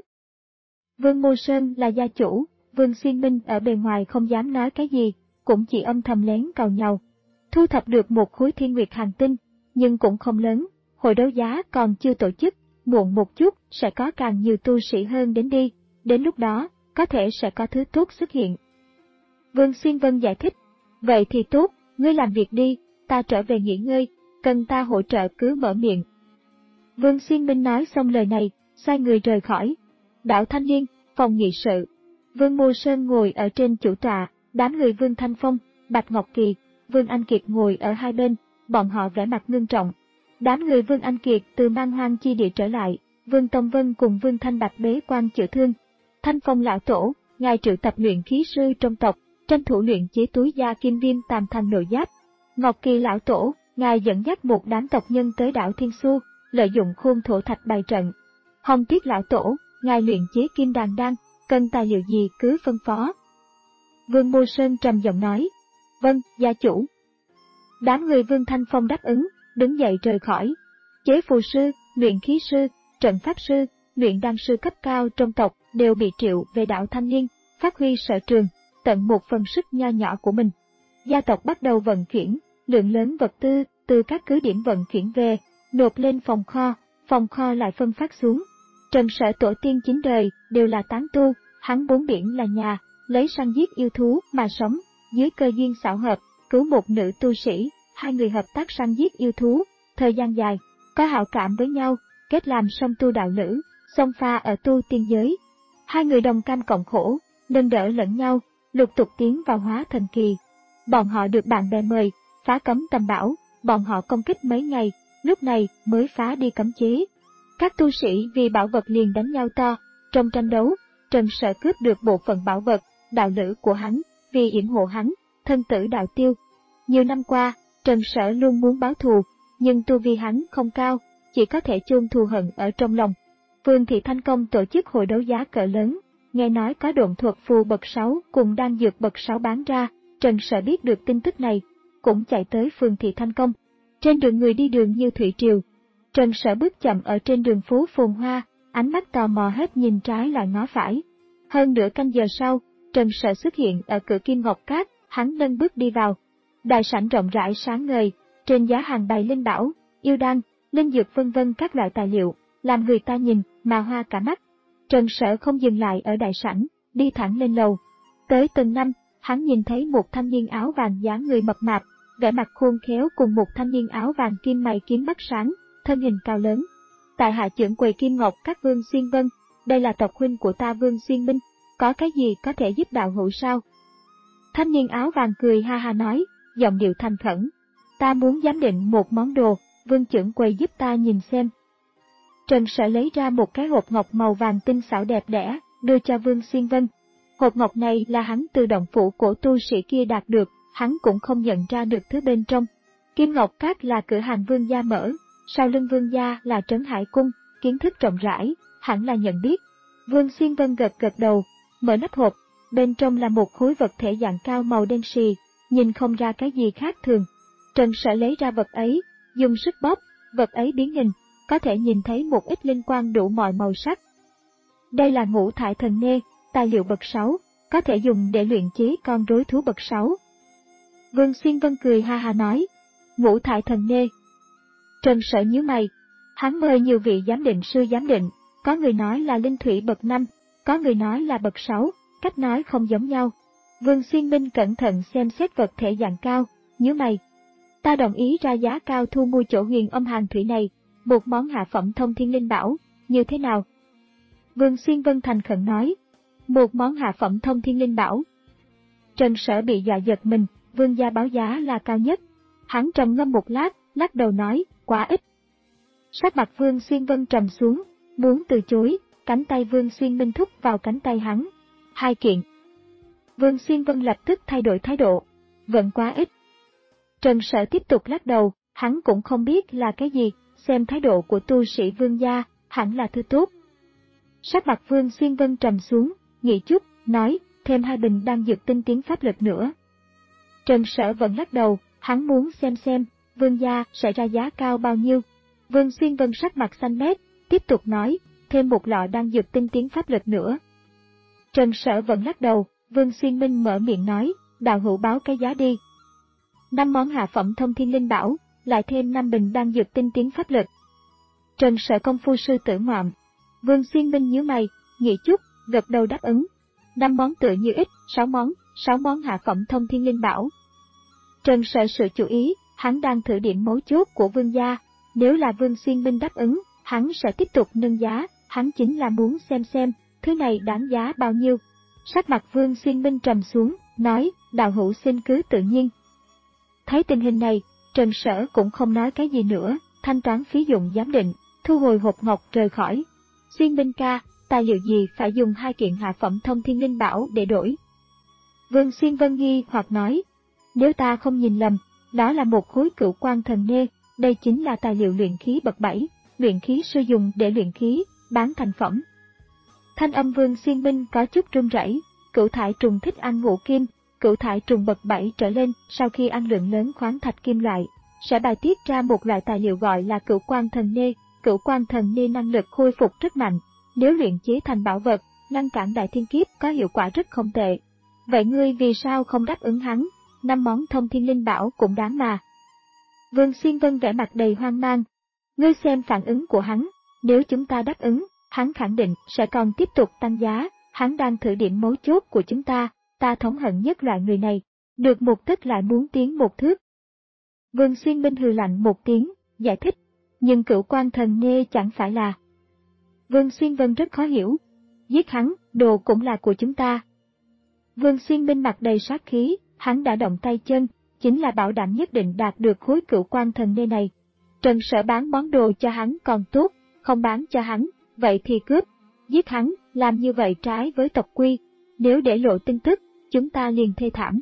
Vương Mô Sơn là gia chủ, Vương Xuyên Minh ở bề ngoài không dám nói cái gì, cũng chỉ âm thầm lén càu nhàu. Thu thập được một khối thiên nguyệt hành tinh, nhưng cũng không lớn, hội đấu giá còn chưa tổ chức, muộn một chút sẽ có càng nhiều tu sĩ hơn đến đi, đến lúc đó, có thể sẽ có thứ tốt xuất hiện. Vương Xuyên Vân giải thích, vậy thì tốt, ngươi làm việc đi, ta trở về nghỉ ngơi, cần ta hỗ trợ cứ mở miệng. Vương Xuyên Minh nói xong lời này, xoay người rời khỏi. Đảo Thanh Liên, phòng nghị sự. Vương Mô Sơn ngồi ở trên chủ tọa, đám người Vương Thanh Phong, Bạch Ngọc Kỳ, Vương Anh Kiệt ngồi ở hai bên, bọn họ vẻ mặt ngưng trọng. Đám người Vương Anh Kiệt từ Man Hoang chi địa trở lại, Vương Tông Vân cùng Vương Thanh Bạch bế quan chữa thương. Thanh Phong lão tổ, ngài triệu tập luyện khí sư trong tộc, tranh thủ luyện chế túi da kim viêm tam thành nội giáp. Ngọc Kỳ lão tổ, ngài dẫn dắt một đám tộc nhân tới đảo Thiên Xu, lợi dụng khôn thổ thạch bày trận. Hồng Tiết lão tổ, ngài luyện chế kim đàn đan, cần tài liệu gì cứ phân phó. Vương Mô Sơn trầm giọng nói, vâng, gia chủ. Đám người Vương Thanh Phong đáp ứng, đứng dậy rời khỏi. Chế phù sư, luyện khí sư, trận pháp sư, luyện đan sư cấp cao trong tộc đều bị triệu về đảo Thanh Liên, phát huy sở trường, tận một phần sức nho nhỏ của mình. Gia tộc bắt đầu vận chuyển, lượng lớn vật tư từ các cứ điểm vận chuyển về, nộp lên phòng kho, phòng kho lại phân phát xuống. Trần Sở tổ tiên chín đời đều là tán tu, hắn bốn biển là nhà, lấy săn giết yêu thú mà sống, dưới cơ duyên xảo hợp, cứu một nữ tu sĩ, hai người hợp tác săn giết yêu thú, thời gian dài, có hảo cảm với nhau, kết làm song tu đạo lữ, song pha ở tu tiên giới. Hai người đồng cam cộng khổ, nâng đỡ lẫn nhau, lục tục tiến vào hóa thần kỳ. Bọn họ được bạn bè mời, phá cấm tầm bảo, bọn họ công kích mấy ngày, lúc này mới phá đi cấm chế. Các tu sĩ vì bảo vật liền đánh nhau to, trong tranh đấu, Trần Sở cướp được bộ phận bảo vật, đạo lữ của hắn, vì yểm hộ hắn, thân tử đạo tiêu. Nhiều năm qua, Trần Sở luôn muốn báo thù, nhưng tu vi hắn không cao, chỉ có thể chôn thù hận ở trong lòng. Phường thị Thanh Công tổ chức hội đấu giá cỡ lớn, nghe nói có độn thuật phù bậc sáu cùng đan dược bậc sáu bán ra, Trần Sở biết được tin tức này, cũng chạy tới phường thị Thanh Công. Trên đường người đi đường như thủy triều. Trần Sở bước chậm ở trên đường phố phồn hoa, ánh mắt tò mò hết nhìn trái lại ngó phải. Hơn nửa canh giờ sau, Trần Sở xuất hiện ở cửa Kim Ngọc Cát, hắn nâng bước đi vào. Đại sảnh rộng rãi sáng ngời, trên giá hàng bày linh bảo, yêu đan, linh dược vân vân các loại tài liệu, làm người ta nhìn mà hoa cả mắt. Trần Sở không dừng lại ở đại sảnh, đi thẳng lên lầu. Tới tầng năm, hắn nhìn thấy một thanh niên áo vàng dáng người mập mạp, vẻ mặt khôn khéo cùng một thanh niên áo vàng kim mày kiếm mắt sáng, thân hình cao lớn. Tại hạ trưởng quầy Kim Ngọc các Vương Xuyên Vân, đây là tộc huynh của ta Vương Xuyên Minh, có cái gì có thể giúp đạo hữu sao? Thanh niên áo vàng cười ha ha nói, giọng điệu thành khẩn. Ta muốn giám định một món đồ, Vương trưởng quầy giúp ta nhìn xem. Trần Sở lấy ra một cái hộp ngọc màu vàng tinh xảo đẹp đẽ, đưa cho Vương Xuyên Vân. Hộp ngọc này là hắn từ động phủ của tu sĩ kia đạt được, hắn cũng không nhận ra được thứ bên trong. Kim Ngọc Các là cửa hàng Vương gia mở, sau lưng Vương gia là Trấn Hải Cung, kiến thức rộng rãi, hẳn là nhận biết. Vương Xuyên Vân gật gật đầu, mở nắp hộp, bên trong là một khối vật thể dạng cao màu đen xì, nhìn không ra cái gì khác thường. Trần Sở lấy ra vật ấy, dùng sức bóp, vật ấy biến hình, có thể nhìn thấy một ít linh quang đủ mọi màu sắc. Đây là ngũ thải thần nê, tài liệu bậc sáu, có thể dùng để luyện chế con rối thú bậc sáu. Vương Xuyên Vân cười ha ha nói, ngũ thải thần nê. Trần Sở nhíu mày, hắn mời nhiều vị giám định sư giám định, có người nói là linh thủy bậc năm, có người nói là bậc sáu, cách nói không giống nhau. Vương Xuyên Minh cẩn thận xem xét vật thể dạng cao, nhíu mày. Ta đồng ý ra giá cao thu mua chỗ huyền âm hàng thủy này, một món hạ phẩm thông thiên linh bảo, như thế nào? Vương Xuyên Vân thành khẩn nói, một món hạ phẩm thông thiên linh bảo. Trần Sở bị dọa giật mình, Vương gia báo giá là cao nhất. Hắn trầm ngâm một lát, lắc đầu nói, quá ít. Sắc mặt Vương Xuyên Vân trầm xuống, muốn từ chối, cánh tay Vương Xuyên Minh thúc vào cánh tay hắn. Hai kiện. Vương Xuyên Vân lập tức thay đổi thái độ, vẫn quá ít. Trần Sở tiếp tục lắc đầu, hắn cũng không biết là cái gì, xem thái độ của tu sĩ Vương gia, hẳn là thứ tốt. Sắc mặt Vương Xuyên Vân trầm xuống, nghĩ chút, nói, thêm hai bình đan dược tinh tiến pháp lực nữa. Trần Sở vẫn lắc đầu, hắn muốn xem xem, Vương gia sẽ ra giá cao bao nhiêu. Vương Xuyên Vân sắc mặt xanh mét, tiếp tục nói, thêm một lọ đan dược tinh tiến pháp lực nữa. Trần Sở vẫn lắc đầu, Vương Xuyên Minh mở miệng nói, đạo hữu báo cái giá đi. Năm món hạ phẩm thông thiên linh bảo, lại thêm năm bình đan dược tinh tiến pháp lực. Trần Sở công phu sư tử ngoạm. Vương Xuyên Minh nhíu mày, nghĩ chút, gật đầu đáp ứng. Năm món tựa như ít, sáu món, sáu món hạ phẩm thông thiên linh bảo. Trần Sở sự chú ý, hắn đang thử điểm mấu chốt của Vương gia. Nếu là Vương Xuyên Minh đáp ứng, hắn sẽ tiếp tục nâng giá, hắn chính là muốn xem xem, thứ này đáng giá bao nhiêu. Sắc mặt Vương Xuyên Minh trầm xuống, nói, đạo hữu xin cứ tự nhiên. Thấy tình hình này, Trần Sở cũng không nói cái gì nữa, thanh toán phí dụng giám định, thu hồi hộp ngọc rời khỏi. Xuyên Minh ca, tài liệu gì phải dùng hai kiện hạ phẩm thông thiên linh bảo để đổi? Vương Xuyên Vân nghi hoặc nói, nếu ta không nhìn lầm, đó là một khối cửu quan thần nê, đây chính là tài liệu luyện khí bậc bảy, luyện khí sư dùng để luyện khí, bán thành phẩm. Thanh âm Vương Xuyên Minh có chút run rẩy, cửu thải trùng thích ăn ngũ kim, cửu thải trùng bậc bảy trở lên, sau khi ăn lượng lớn khoáng thạch kim loại, sẽ bài tiết ra một loại tài liệu gọi là cửu quan thần nê. Cửu quan thần nê năng lực khôi phục rất mạnh, nếu luyện chế thành bảo vật, ngăn cản đại thiên kiếp có hiệu quả rất không tệ. Vậy ngươi vì sao không đáp ứng hắn? Năm món thông thiên linh bảo cũng đáng mà. Vương Xuyên Vân vẻ mặt đầy hoang mang. Ngươi xem phản ứng của hắn, nếu chúng ta đáp ứng, hắn khẳng định sẽ còn tiếp tục tăng giá, hắn đang thử điểm mấu chốt của chúng ta, ta thống hận nhất loại người này, được một tấc lại muốn tiến một thước. Vương Xuyên Minh hừ lạnh một tiếng, giải thích, nhưng cửu quan thần nê chẳng phải là. Vương Xuyên Vân rất khó hiểu, giết hắn, đồ cũng là của chúng ta. Vương Xuyên Minh mặt đầy sát khí, hắn đã động tay chân, chính là bảo đảm nhất định đạt được khối cửu quan thần nê này. Trần Sở bán món đồ cho hắn còn tốt, không bán cho hắn, vậy thì cướp, giết hắn, làm như vậy trái với tộc quy, nếu để lộ tin tức, chúng ta liền thê thảm.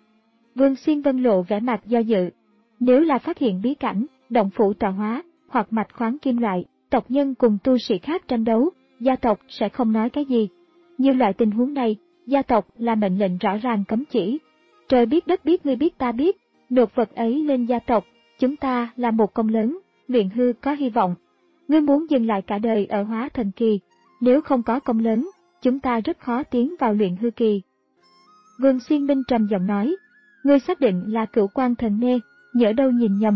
Vương Xuyên Vân lộ vẻ mặt do dự, nếu là phát hiện bí cảnh, động phủ tọa hóa, hoặc mạch khoáng kim loại, tộc nhân cùng tu sĩ khác tranh đấu, gia tộc sẽ không nói cái gì. Như loại tình huống này, gia tộc là mệnh lệnh rõ ràng cấm chỉ. Trời biết đất biết ngươi biết ta biết, nộp vật ấy lên gia tộc, chúng ta là một công lớn, luyện hư có hy vọng. Ngươi muốn dừng lại cả đời ở hóa thần kỳ, nếu không có công lớn, chúng ta rất khó tiến vào luyện hư kỳ. Vương Xuyên Minh trầm giọng nói, ngươi xác định là cửu quan thần nê, nhỡ đâu nhìn nhầm.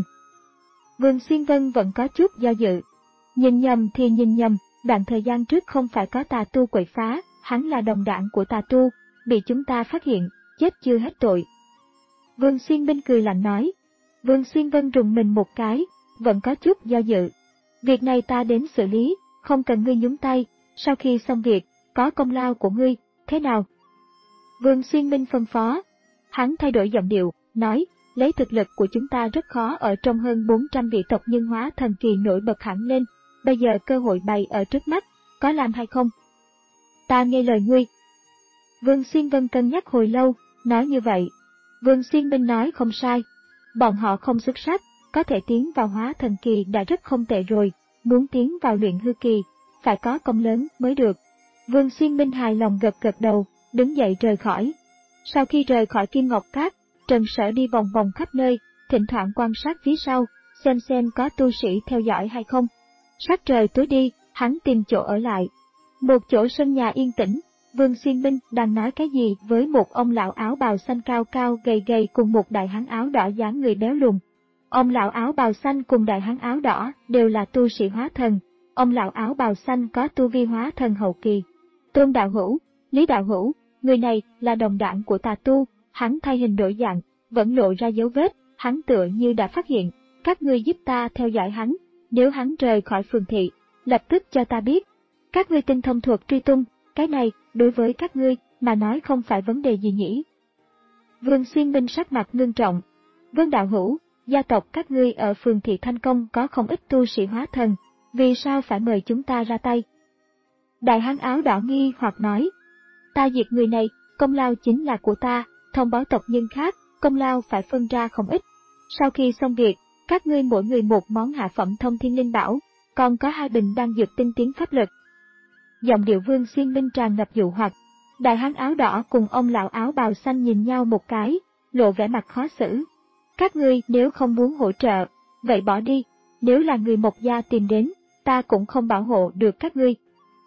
Vương Xuyên Vân vẫn có chút do dự. Nhìn nhầm thì nhìn nhầm, đoạn thời gian trước không phải có tà tu quậy phá, hắn là đồng đảng của tà tu, bị chúng ta phát hiện, chết chưa hết tội. Vương Xuyên Minh cười lạnh nói. Vương Xuyên Vân rùng mình một cái, vẫn có chút do dự. Việc này ta đến xử lý, không cần ngươi nhúng tay, sau khi xong việc, có công lao của ngươi, thế nào? Vương Xuyên Minh phân phó. Hắn thay đổi giọng điệu, nói, lấy thực lực của chúng ta rất khó ở trong hơn bốn trăm vị tộc nhân hóa thần kỳ nổi bật hẳn lên, bây giờ cơ hội bày ở trước mắt, có làm hay không? Ta nghe lời ngươi. Vương Xuyên Vân cân nhắc hồi lâu, nói như vậy. Vương Xuyên Minh nói không sai. Bọn họ không xuất sắc, có thể tiến vào hóa thần kỳ đã rất không tệ rồi, muốn tiến vào luyện hư kỳ, phải có công lớn mới được. Vương Xuyên Minh hài lòng gật gật đầu, đứng dậy rời khỏi. Sau khi rời khỏi Kim Ngọc Cát, Trần Sở đi vòng vòng khắp nơi, thỉnh thoảng quan sát phía sau, xem xem có tu sĩ theo dõi hay không. Sắc trời tối đi, hắn tìm chỗ ở lại. Một chỗ sân nhà yên tĩnh, Vương Xuyên Minh đang nói cái gì với một ông lão áo bào xanh cao cao gầy gầy cùng một đại hán áo đỏ dáng người béo lùn. Ông lão áo bào xanh cùng đại hán áo đỏ đều là tu sĩ hóa thần. Ông lão áo bào xanh có tu vi hóa thần hậu kỳ. Tôn Đạo Hữu, Lý Đạo Hữu, người này là đồng đảng của tà tu, hắn thay hình đổi dạng, vẫn lộ ra dấu vết, hắn tựa như đã phát hiện, các ngươi giúp ta theo dõi hắn, nếu hắn rời khỏi phường thị, lập tức cho ta biết. Các ngươi tinh thông thuật truy tung, cái này, đối với các ngươi, mà nói không phải vấn đề gì nhỉ? Vương Xuyên Minh sắc mặt ngưng trọng. Vương Đạo Hữu, gia tộc các ngươi ở phường thị Thanh Công có không ít tu sĩ hóa thần, vì sao phải mời chúng ta ra tay? Đại hán áo đỏ nghi hoặc nói, ta diệt người này, công lao chính là của ta, thông báo tộc nhân khác, công lao phải phân ra không ít. Sau khi xong việc, các ngươi mỗi người một món hạ phẩm thông thiên linh bảo, còn có hai bình đan dược tinh tiến pháp lực. Giọng điệu Vương Xuyên Minh tràn ngập dụ hoặc. Đại hán áo đỏ cùng ông lão áo bào xanh nhìn nhau một cái, lộ vẻ mặt khó xử. Các ngươi nếu không muốn hỗ trợ, vậy bỏ đi, nếu là người Mộc gia tìm đến, ta cũng không bảo hộ được các ngươi.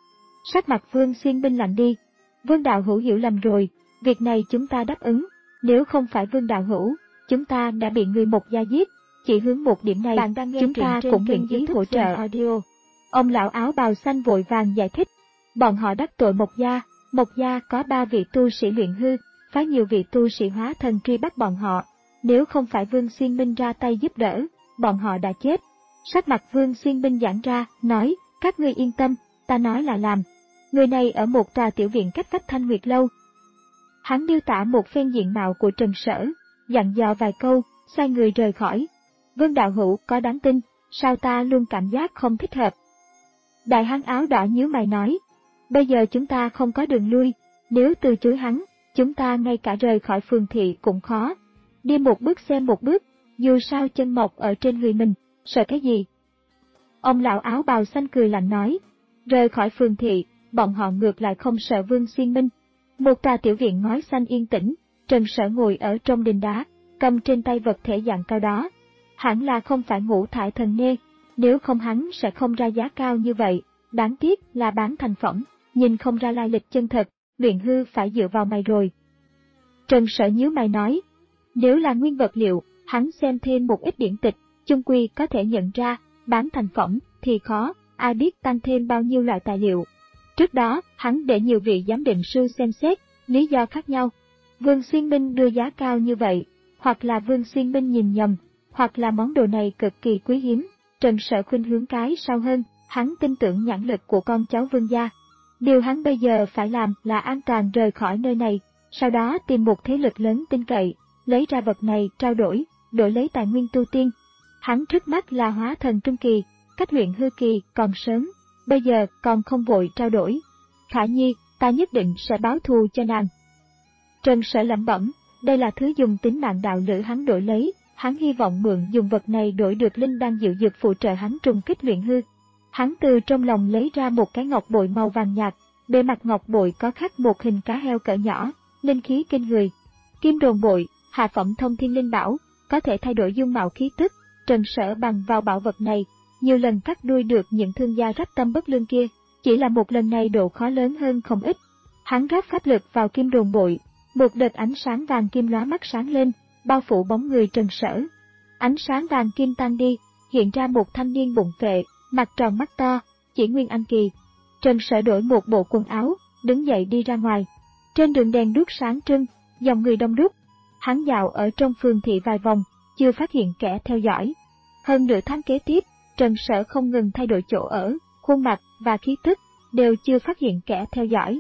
Sắc mặt Vương Xuyên Minh lạnh đi. Vương Đạo Hữu hiểu lầm rồi, việc này chúng ta đáp ứng, nếu không phải Vương Đạo Hữu, chúng ta đã bị người Mộc gia giết, chỉ hướng một điểm này, bạn đang nghe chúng ta cũng nguyện ý hỗ trợ. Audio. Ông lão áo bào xanh vội vàng giải thích, bọn họ đắc tội Mộc gia, Mộc gia có ba vị tu sĩ luyện hư, phái nhiều vị tu sĩ hóa thần truy bắt bọn họ, nếu không phải Vương Xuyên Minh ra tay giúp đỡ, bọn họ đã chết. Sắc mặt Vương Xuyên Minh giãn ra, nói, các ngươi yên tâm, ta nói là làm. Người này ở một tòa tiểu viện cách vách Thanh Nguyệt Lâu. Hắn miêu tả một phen diện mạo của Trần Sở, dặn dò vài câu, xoay người rời khỏi. Vương Đạo Hữu có đáng tin, sao ta luôn cảm giác không thích hợp? Đại hán áo đỏ nhíu mày nói, bây giờ chúng ta không có đường lui, nếu từ chối hắn, chúng ta ngay cả rời khỏi phường thị cũng khó. Đi một bước xem một bước, dù sao chân mọc ở trên người mình, sợ cái gì? Ông lão áo bào xanh cười lạnh nói, rời khỏi phường thị, bọn họ ngược lại không sợ Vương Xuyên Minh. Một tòa tiểu viện ngói xanh yên tĩnh, Trần Sở ngồi ở trong đình đá, cầm trên tay vật thể dạng cao đó. Hẳn là không phải ngũ thải thần nê, nếu không hắn sẽ không ra giá cao như vậy, đáng tiếc là bán thành phẩm, nhìn không ra lai lịch chân thật, luyện hư phải dựa vào mày rồi. Trần Sở nhíu mày nói, nếu là nguyên vật liệu, hắn xem thêm một ít điển tịch, chung quy có thể nhận ra, bán thành phẩm thì khó, ai biết tăng thêm bao nhiêu loại tài liệu. Trước đó, hắn để nhiều vị giám định sư xem xét, lý do khác nhau. Vương Xuyên Minh đưa giá cao như vậy, hoặc là Vương Xuyên Minh nhìn nhầm, hoặc là món đồ này cực kỳ quý hiếm. Trần Sở khuynh hướng cái sau hơn, hắn tin tưởng nhãn lực của con cháu Vương gia. Điều hắn bây giờ phải làm là an toàn rời khỏi nơi này, sau đó tìm một thế lực lớn tin cậy, lấy ra vật này trao đổi, đổi lấy tài nguyên tu tiên. Hắn trước mắt là hóa thần trung kỳ, cách luyện hư kỳ còn sớm, bây giờ còn không vội trao đổi. Khả Nhi, ta nhất định sẽ báo thù cho nàng. Trần Sở lẩm bẩm, đây là thứ dùng tính mạng đạo lữ hắn đổi lấy, hắn hy vọng mượn dùng vật này đổi được linh đan diệu dược phụ trợ hắn trùng kích luyện hư. Hắn từ trong lòng lấy ra một cái ngọc bội màu vàng nhạt, bề mặt ngọc bội có khắc một hình cá heo cỡ nhỏ, linh khí kinh người. Kim đồn bội, hạ phẩm thông thiên linh bảo, có thể thay đổi dung mạo khí tức. Trần Sở bằng vào bảo vật này, nhiều lần cắt đuôi được những thương gia rắp tâm bất lương kia, chỉ là một lần này độ khó lớn hơn không ít. Hắn rót pháp lực vào kim đồn bội, một đợt ánh sáng vàng kim lóa mắt sáng lên, bao phủ bóng người Trần Sở. Ánh sáng vàng kim tan đi, hiện ra một thanh niên bụng phệ, mặt tròn mắt to, chỉ nguyên anh kỳ. Trần Sở đổi một bộ quần áo, đứng dậy đi ra ngoài. Trên đường đèn đuốc sáng trưng, dòng người đông đúc. Hắn dạo ở trong phường thị vài vòng, chưa phát hiện kẻ theo dõi. Hơn nửa tháng kế tiếp, Trần Sở không ngừng thay đổi chỗ ở, khuôn mặt và khí tức, đều chưa phát hiện kẻ theo dõi.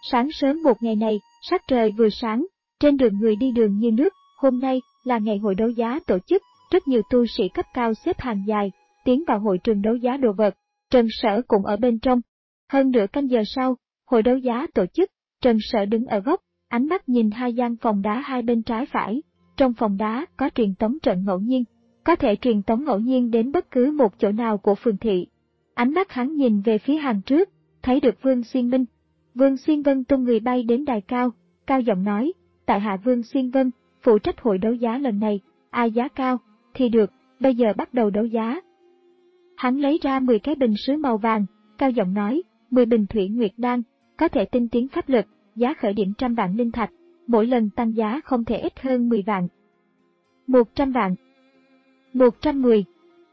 Sáng sớm một ngày này, sắc trời vừa sáng, trên đường người đi đường như nước. Hôm nay là ngày hội đấu giá tổ chức, rất nhiều tu sĩ cấp cao xếp hàng dài, tiến vào hội trường đấu giá đồ vật. Trần Sở cũng ở bên trong. Hơn nửa canh giờ sau, hội đấu giá tổ chức, Trần Sở đứng ở góc, ánh mắt nhìn hai gian phòng đá hai bên trái phải. Trong phòng đá có truyền tống trận ngẫu nhiên, có thể truyền tống ngẫu nhiên đến bất cứ một chỗ nào của phường thị. Ánh mắt hắn nhìn về phía hàng trước, thấy được Vương Xuyên Minh. Vương Xuyên Vân tung người bay đến đài cao, cao giọng nói, tại hạ Vương Xuyên Vân, phụ trách hội đấu giá lần này, ai giá cao, thì được, bây giờ bắt đầu đấu giá. Hắn lấy ra mười cái bình sứ màu vàng, cao giọng nói, mười bình thủy nguyệt đan, có thể tinh tiến pháp lực, giá khởi điểm trăm vạn linh thạch, mỗi lần tăng giá không thể ít hơn mười vạn. một trăm vạn, một trăm mười,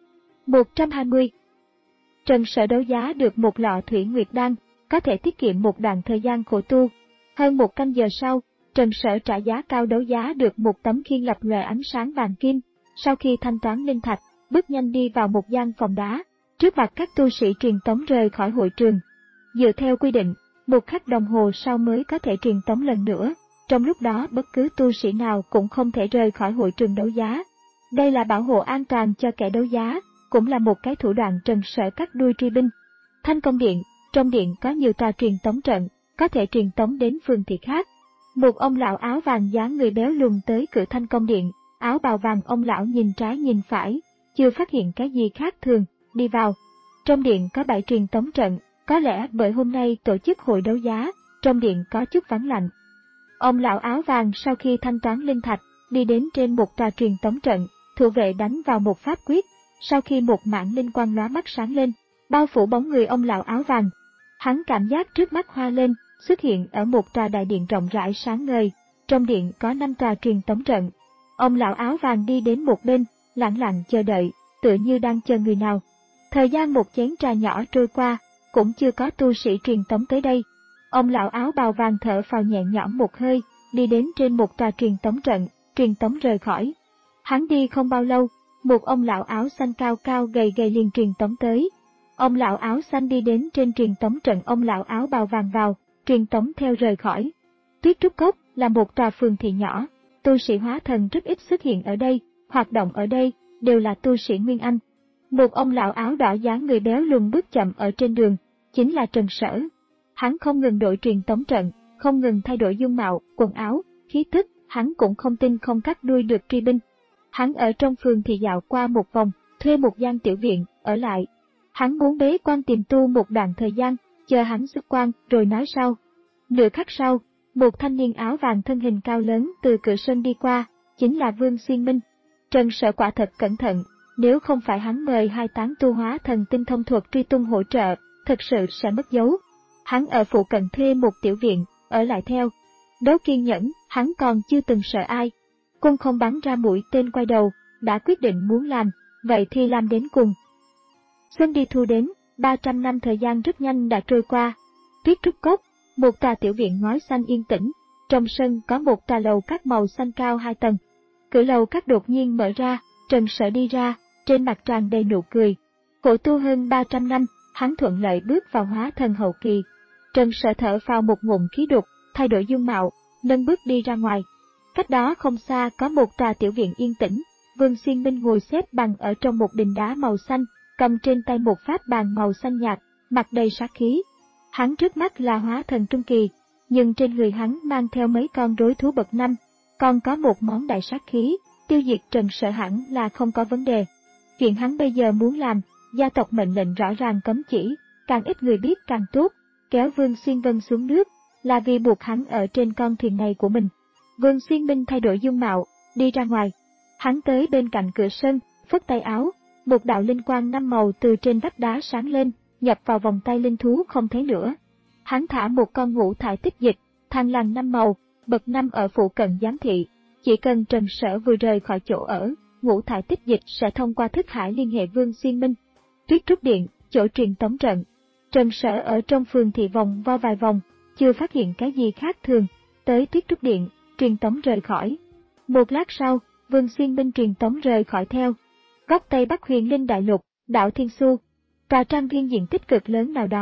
một trăm hai mươi. Trần Sở đấu giá được một lọ thủy nguyệt đan, có thể tiết kiệm một đoạn thời gian khổ tu. Hơn một canh giờ sau, Trần Sở trả giá cao đấu giá được một tấm khiên lập lòe ánh sáng vàng kim. Sau khi thanh toán linh thạch, bước nhanh đi vào một gian phòng đá, trước mặt các tu sĩ truyền tống rời khỏi hội trường. Dựa theo quy định, một khắc đồng hồ sau mới có thể truyền tống lần nữa, trong lúc đó bất cứ tu sĩ nào cũng không thể rời khỏi hội trường đấu giá. Đây là bảo hộ an toàn cho kẻ đấu giá, cũng là một cái thủ đoạn Trần Sở cắt đuôi truy binh. Thanh Công Điện, trong điện có nhiều tòa truyền tống trận, có thể truyền tống đến phường thị khác. Một ông lão áo vàng dáng người béo lùn tới cửa Thanh Công Điện, áo bào vàng ông lão nhìn trái nhìn phải, chưa phát hiện cái gì khác thường, đi vào. Trong điện có bảy truyền tống trận, có lẽ bởi hôm nay tổ chức hội đấu giá, trong điện có chút vắng lạnh. Ông lão áo vàng sau khi thanh toán linh thạch, đi đến trên một tòa truyền tống trận, thủ vệ đánh vào một pháp quyết, sau khi một mảng linh quang lóa mắt sáng lên, bao phủ bóng người ông lão áo vàng. Hắn cảm giác trước mắt hoa lên, xuất hiện ở một tòa đại điện rộng rãi sáng ngời, trong điện có năm tòa truyền tống trận. Ông lão áo vàng đi đến một bên, lặng lặng chờ đợi, tựa như đang chờ người nào. Thời gian một chén trà nhỏ trôi qua, cũng chưa có tu sĩ truyền tống tới đây. Ông lão áo bào vàng thở phào nhẹ nhõm một hơi, đi đến trên một tòa truyền tống trận, truyền tống rời khỏi. Hắn đi không bao lâu, một ông lão áo xanh cao cao gầy gầy liền truyền tống tới. Ông lão áo xanh đi đến trên truyền tống trận, ông lão áo bào vàng vào, truyền tống theo rời khỏi. Tuyết Trúc Cốc là một tòa phường thị nhỏ, tu sĩ hóa thần rất ít xuất hiện ở đây, hoạt động ở đây đều là tu sĩ Nguyên Anh. Một ông lão áo đỏ dáng người béo lùn bước chậm ở trên đường, chính là Trần Sở. Hắn không ngừng đổi truyền tống trận, không ngừng thay đổi dung mạo, quần áo, khí tức, hắn cũng không tin không cắt đuôi được truy binh. Hắn ở trong phường thị dạo qua một vòng, thuê một gian tiểu viện, ở lại. Hắn muốn bế quan tiềm tu một đoạn thời gian, chờ hắn xuất quan rồi nói sau. Nửa khắc sau, một thanh niên áo vàng thân hình cao lớn từ cửa sân đi qua, chính là Vương Xuyên Minh. Trần Sở quả thật cẩn thận, nếu không phải hắn mời hai tán tu hóa thần tinh thông thuật truy tung hỗ trợ, thực sự sẽ mất dấu. Hắn ở phụ cận thuê một tiểu viện, ở lại theo. Đấu kiên nhẫn, hắn còn chưa từng sợ ai. Quân không bắn ra mũi tên quay đầu, đã quyết định muốn làm, vậy thì làm đến cùng. Xuân đi thu đến, ba trăm năm thời gian rất nhanh đã trôi qua. Tuyết Trúc Cốc, một tòa tiểu viện ngói xanh yên tĩnh, trong sân có một tòa lầu các màu xanh cao hai tầng. Cửa lầu các đột nhiên mở ra, Trần Sở đi ra, trên mặt tràn đầy nụ cười. Khổ tu hơn ba trăm năm, hắn thuận lợi bước vào hóa thần hậu kỳ. Trần Sở thở vào một ngụm khí đục, thay đổi dung mạo, nâng bước đi ra ngoài. Cách đó không xa có một tòa tiểu viện yên tĩnh, Vương Xuyên Minh ngồi xếp bằng ở trong một đình đá màu xanh, cầm trên tay một pháp bàn màu xanh nhạt, mặt đầy sát khí. Hắn trước mắt là hóa thần trung kỳ, nhưng trên người hắn mang theo mấy con rối thú bậc năm, còn có một món đại sát khí, tiêu diệt Trần Sở hẳn là không có vấn đề. Chuyện hắn bây giờ muốn làm, gia tộc mệnh lệnh rõ ràng cấm chỉ, càng ít người biết càng tốt, kéo Vương Xuyên Vân xuống nước, là vì buộc hắn ở trên con thuyền này của mình. Vương Xuyên Minh thay đổi dung mạo, đi ra ngoài. Hắn tới bên cạnh cửa sân, phất tay áo, một đạo linh quang năm màu từ trên vách đá sáng lên, nhập vào vòng tay linh thú không thấy nữa. Hắn thả một con ngũ thải tích dịch, thang lằn năm màu, bậc năm ở phụ cận giám thị. Chỉ cần Trần Sở vừa rời khỏi chỗ ở, ngũ thải tích dịch sẽ thông qua thức hải liên hệ Vương Xuyên Minh. Tuyết Trúc Điện, chỗ truyền tống trận. Trần Sở ở trong phường thị vòng vo vài vòng, chưa phát hiện cái gì khác thường, tới Tuyết Trúc Điện, truyền tống rời khỏi. Một lát sau, Vương Xuyên Minh truyền tống rời khỏi theo. Góc Tây Bắc Huyền Linh Đại Lục, đảo Thiên Xu, tòa trang viên diện tích cực lớn nào đó,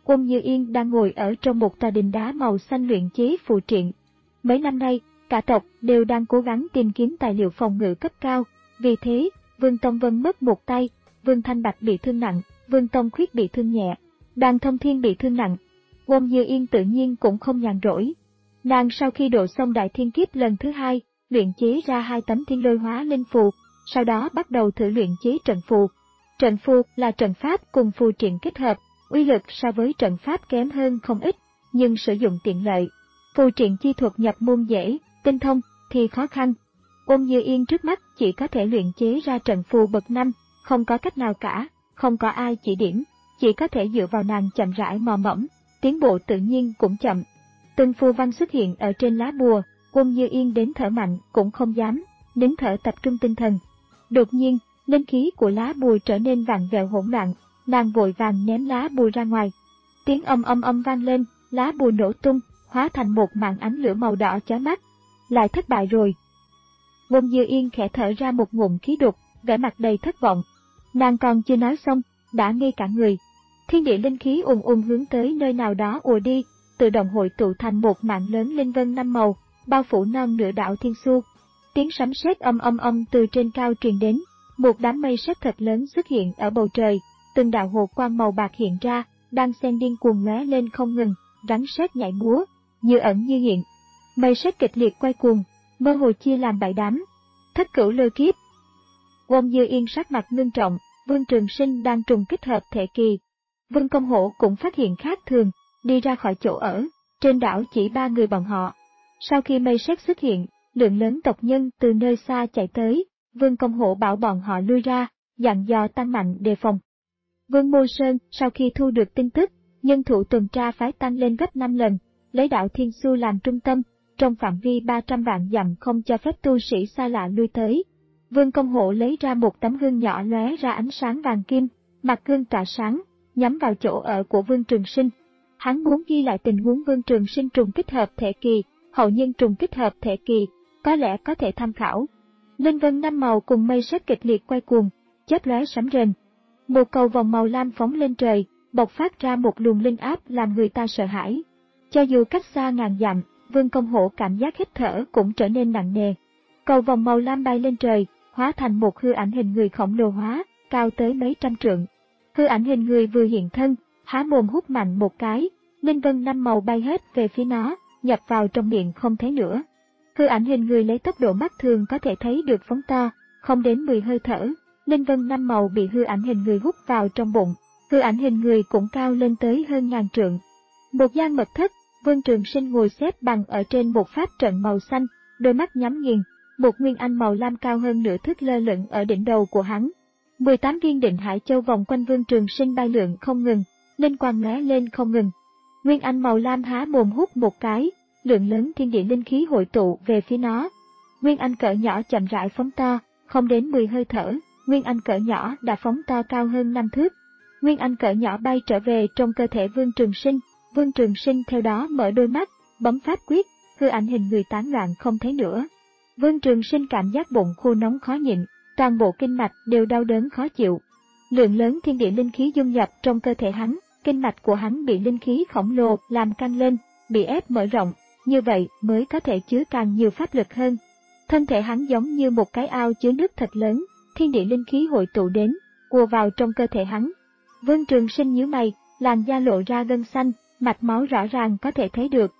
Uông Như Yên đang ngồi ở trong một tòa đình đá màu xanh luyện chế phù triện. Mấy năm nay, cả tộc đều đang cố gắng tìm kiếm tài liệu phòng ngự cấp cao, vì thế, Vương Tông Vân mất một tay, Vương Thanh Bạch bị thương nặng, Vương Tông Khuyết bị thương nhẹ, Đoàn Thông Thiên bị thương nặng. Uông Như Yên tự nhiên cũng không nhàn rỗi. Nàng sau khi độ xong đại thiên kiếp lần thứ hai, luyện chế ra hai tấm thiên lôi hóa linh phù, sau đó bắt đầu thử luyện chế trận phù. Trận phù là trận pháp cùng phù triện kết hợp, uy lực so với trận pháp kém hơn không ít, nhưng sử dụng tiện lợi. Phù triện chi thuật nhập môn dễ, tinh thông thì khó khăn. Uông Như Yên trước mắt chỉ có thể luyện chế ra trận phù bậc năm, không có cách nào cả, không có ai chỉ điểm, chỉ có thể dựa vào nàng chậm rãi mò mẫm, tiến bộ tự nhiên cũng chậm. Từng phù văn xuất hiện ở trên lá bùa, Uông Như Yên đến thở mạnh cũng không dám, nín thở tập trung tinh thần. Đột nhiên, linh khí của lá bùa trở nên vặn vẹo hỗn loạn, nàng vội vàng ném lá bùa ra ngoài. Tiếng âm âm âm vang lên, lá bùa nổ tung, hóa thành một màn ánh lửa màu đỏ chói mắt. Lại thất bại rồi. Uông Như Yên khẽ thở ra một ngụm khí đục, vẻ mặt đầy thất vọng. Nàng còn chưa nói xong, đã ngây cả người. Thiên địa linh khí ùn ùn hướng tới nơi nào đó ùa đi, tự động hội tụ thành một mạng lớn linh vân năm màu, bao phủ non nửa đảo Thiên Xu. Tiếng sấm sét âm âm âm từ trên cao truyền đến, một đám mây sét thật lớn xuất hiện ở bầu trời, từng đạo hồ quang màu bạc hiện ra, đang xen điên cuồng lóe lên không ngừng, rắn sét nhảy múa, như ẩn như hiện. Mây sét kịch liệt quay cuồng, mơ hồ chia làm bảy đám. Thất cửu lôi kiếp. Uông Như Yên sắc mặt ngưng trọng, Vương Trường Sinh đang trùng kích hợp thể kỳ. Vương Công Hổ cũng phát hiện khác thường, đi ra khỏi chỗ ở, trên đảo chỉ ba người bọn họ. Sau khi mây sét xuất hiện, lượng lớn tộc nhân từ nơi xa chạy tới, Vương Công Hổ bảo bọn họ lui ra, dặn dò tăng mạnh đề phòng. Vương Mô Sơn sau khi thu được tin tức, nhân thủ tuần tra phái tăng lên gấp năm lần, lấy đảo Thiên Xu làm trung tâm, trong phạm vi ba trăm vạn dặm không cho phép tu sĩ xa lạ lui tới. Vương Công Hổ lấy ra một tấm gương nhỏ lóe ra ánh sáng vàng kim, mặt gương tỏa sáng, nhắm vào chỗ ở của Vương Trường Sinh. Hắn muốn ghi lại tình huống Vương Trường Sinh trùng kích hợp thể kỳ, hậu nhân trùng kích hợp thể kỳ, có lẽ có thể tham khảo. Linh vân năm màu cùng mây sét kịch liệt quay cuồng, chớp lóe sấm rền. Một cầu vòng màu lam phóng lên trời, bộc phát ra một luồng linh áp làm người ta sợ hãi. Cho dù cách xa ngàn dặm, Vương Công Hổ cảm giác hít thở cũng trở nên nặng nề. Cầu vòng màu lam bay lên trời, hóa thành một hư ảnh hình người khổng lồ hóa, cao tới mấy trăm trượng. Hư ảnh hình người vừa hiện thân, há mồm hút mạnh một cái, linh vân năm màu bay hết về phía nó, nhập vào trong miệng không thấy nữa. Hư ảnh hình người lấy tốc độ mắt thường có thể thấy được phóng to, không đến mười hơi thở, linh vân năm màu bị hư ảnh hình người hút vào trong bụng. Hư ảnh hình người cũng cao lên tới hơn ngàn trượng. Một gian mật thất, Vương Trường Sinh ngồi xếp bằng ở trên một pháp trận màu xanh, đôi mắt nhắm nghiền, một nguyên anh màu lam cao hơn nửa thước lơ lửng ở đỉnh đầu của hắn. mười tám viên định hải châu vòng quanh Vương Trường Sinh bay lượn không ngừng, linh quang lóe lên không ngừng. Nguyên anh màu lam há mồm hút một cái, lượng lớn thiên địa linh khí hội tụ về phía nó. Nguyên anh cỡ nhỏ chậm rãi phóng to, không đến mười hơi thở, nguyên anh cỡ nhỏ đã phóng to cao hơn năm thước. Nguyên anh cỡ nhỏ bay trở về trong cơ thể Vương Trường Sinh, Vương Trường Sinh theo đó mở đôi mắt, bấm pháp quyết, hư ảnh hình người tán loạn không thấy nữa. Vương Trường Sinh cảm giác bụng khô nóng khó nhịn, toàn bộ kinh mạch đều đau đớn khó chịu. Lượng lớn thiên địa linh khí dung nhập trong cơ thể hắn, kinh mạch của hắn bị linh khí khổng lồ làm căng lên, bị ép mở rộng, như vậy mới có thể chứa càng nhiều pháp lực hơn. Thân thể hắn giống như một cái ao chứa nước thật lớn, thiên địa linh khí hội tụ đến, ùa vào trong cơ thể hắn. Vương Trường Sinh nhíu mày, làn da lộ ra gân xanh, mạch máu rõ ràng có thể thấy được.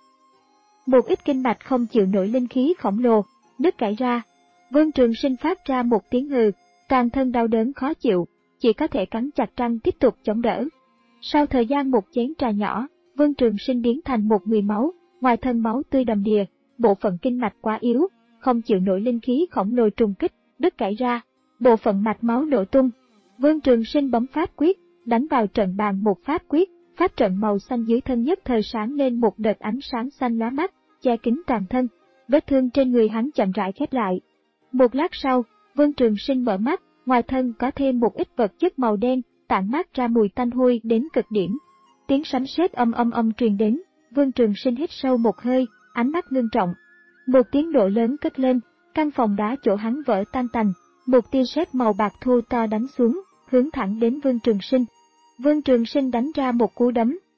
Một ít kinh mạch không chịu nổi linh khí khổng lồ, đứt gãy ra. Vương Trường Sinh phát ra một tiếng hừ, toàn thân đau đớn khó chịu, chỉ có thể cắn chặt răng tiếp tục chống đỡ. Sau thời gian một chén trà nhỏ, Vương Trường Sinh biến thành một người máu, ngoài thân máu tươi đầm đìa, bộ phận kinh mạch quá yếu, không chịu nổi linh khí khổng lồ trùng kích, đứt gãy ra, bộ phận mạch máu nổ tung. Vương Trường Sinh bấm pháp quyết, đánh vào trận bàn một pháp quyết, pháp trận màu xanh dưới thân nhất thời sáng lên một đợt ánh sáng xanh lóa mắt, che kín toàn thân. Vết thương trên người hắn chậm rãi khép lại. Một lát sau, Vương Trường Sinh mở mắt, ngoài thân có thêm một ít vật chất màu đen, tản mát ra mùi tanh hôi đến cực điểm. Tiếng sấm sét âm âm âm truyền đến, Vương Trường Sinh hít sâu một hơi, ánh mắt ngưng trọng. Một tiếng nổ lớn cất lên, căn phòng đá chỗ hắn vỡ tan tành, một tia sét màu bạc thô to đánh xuống, hướng thẳng đến Vương Trường Sinh. Vương Trường Sinh đánh ra một cú đấm,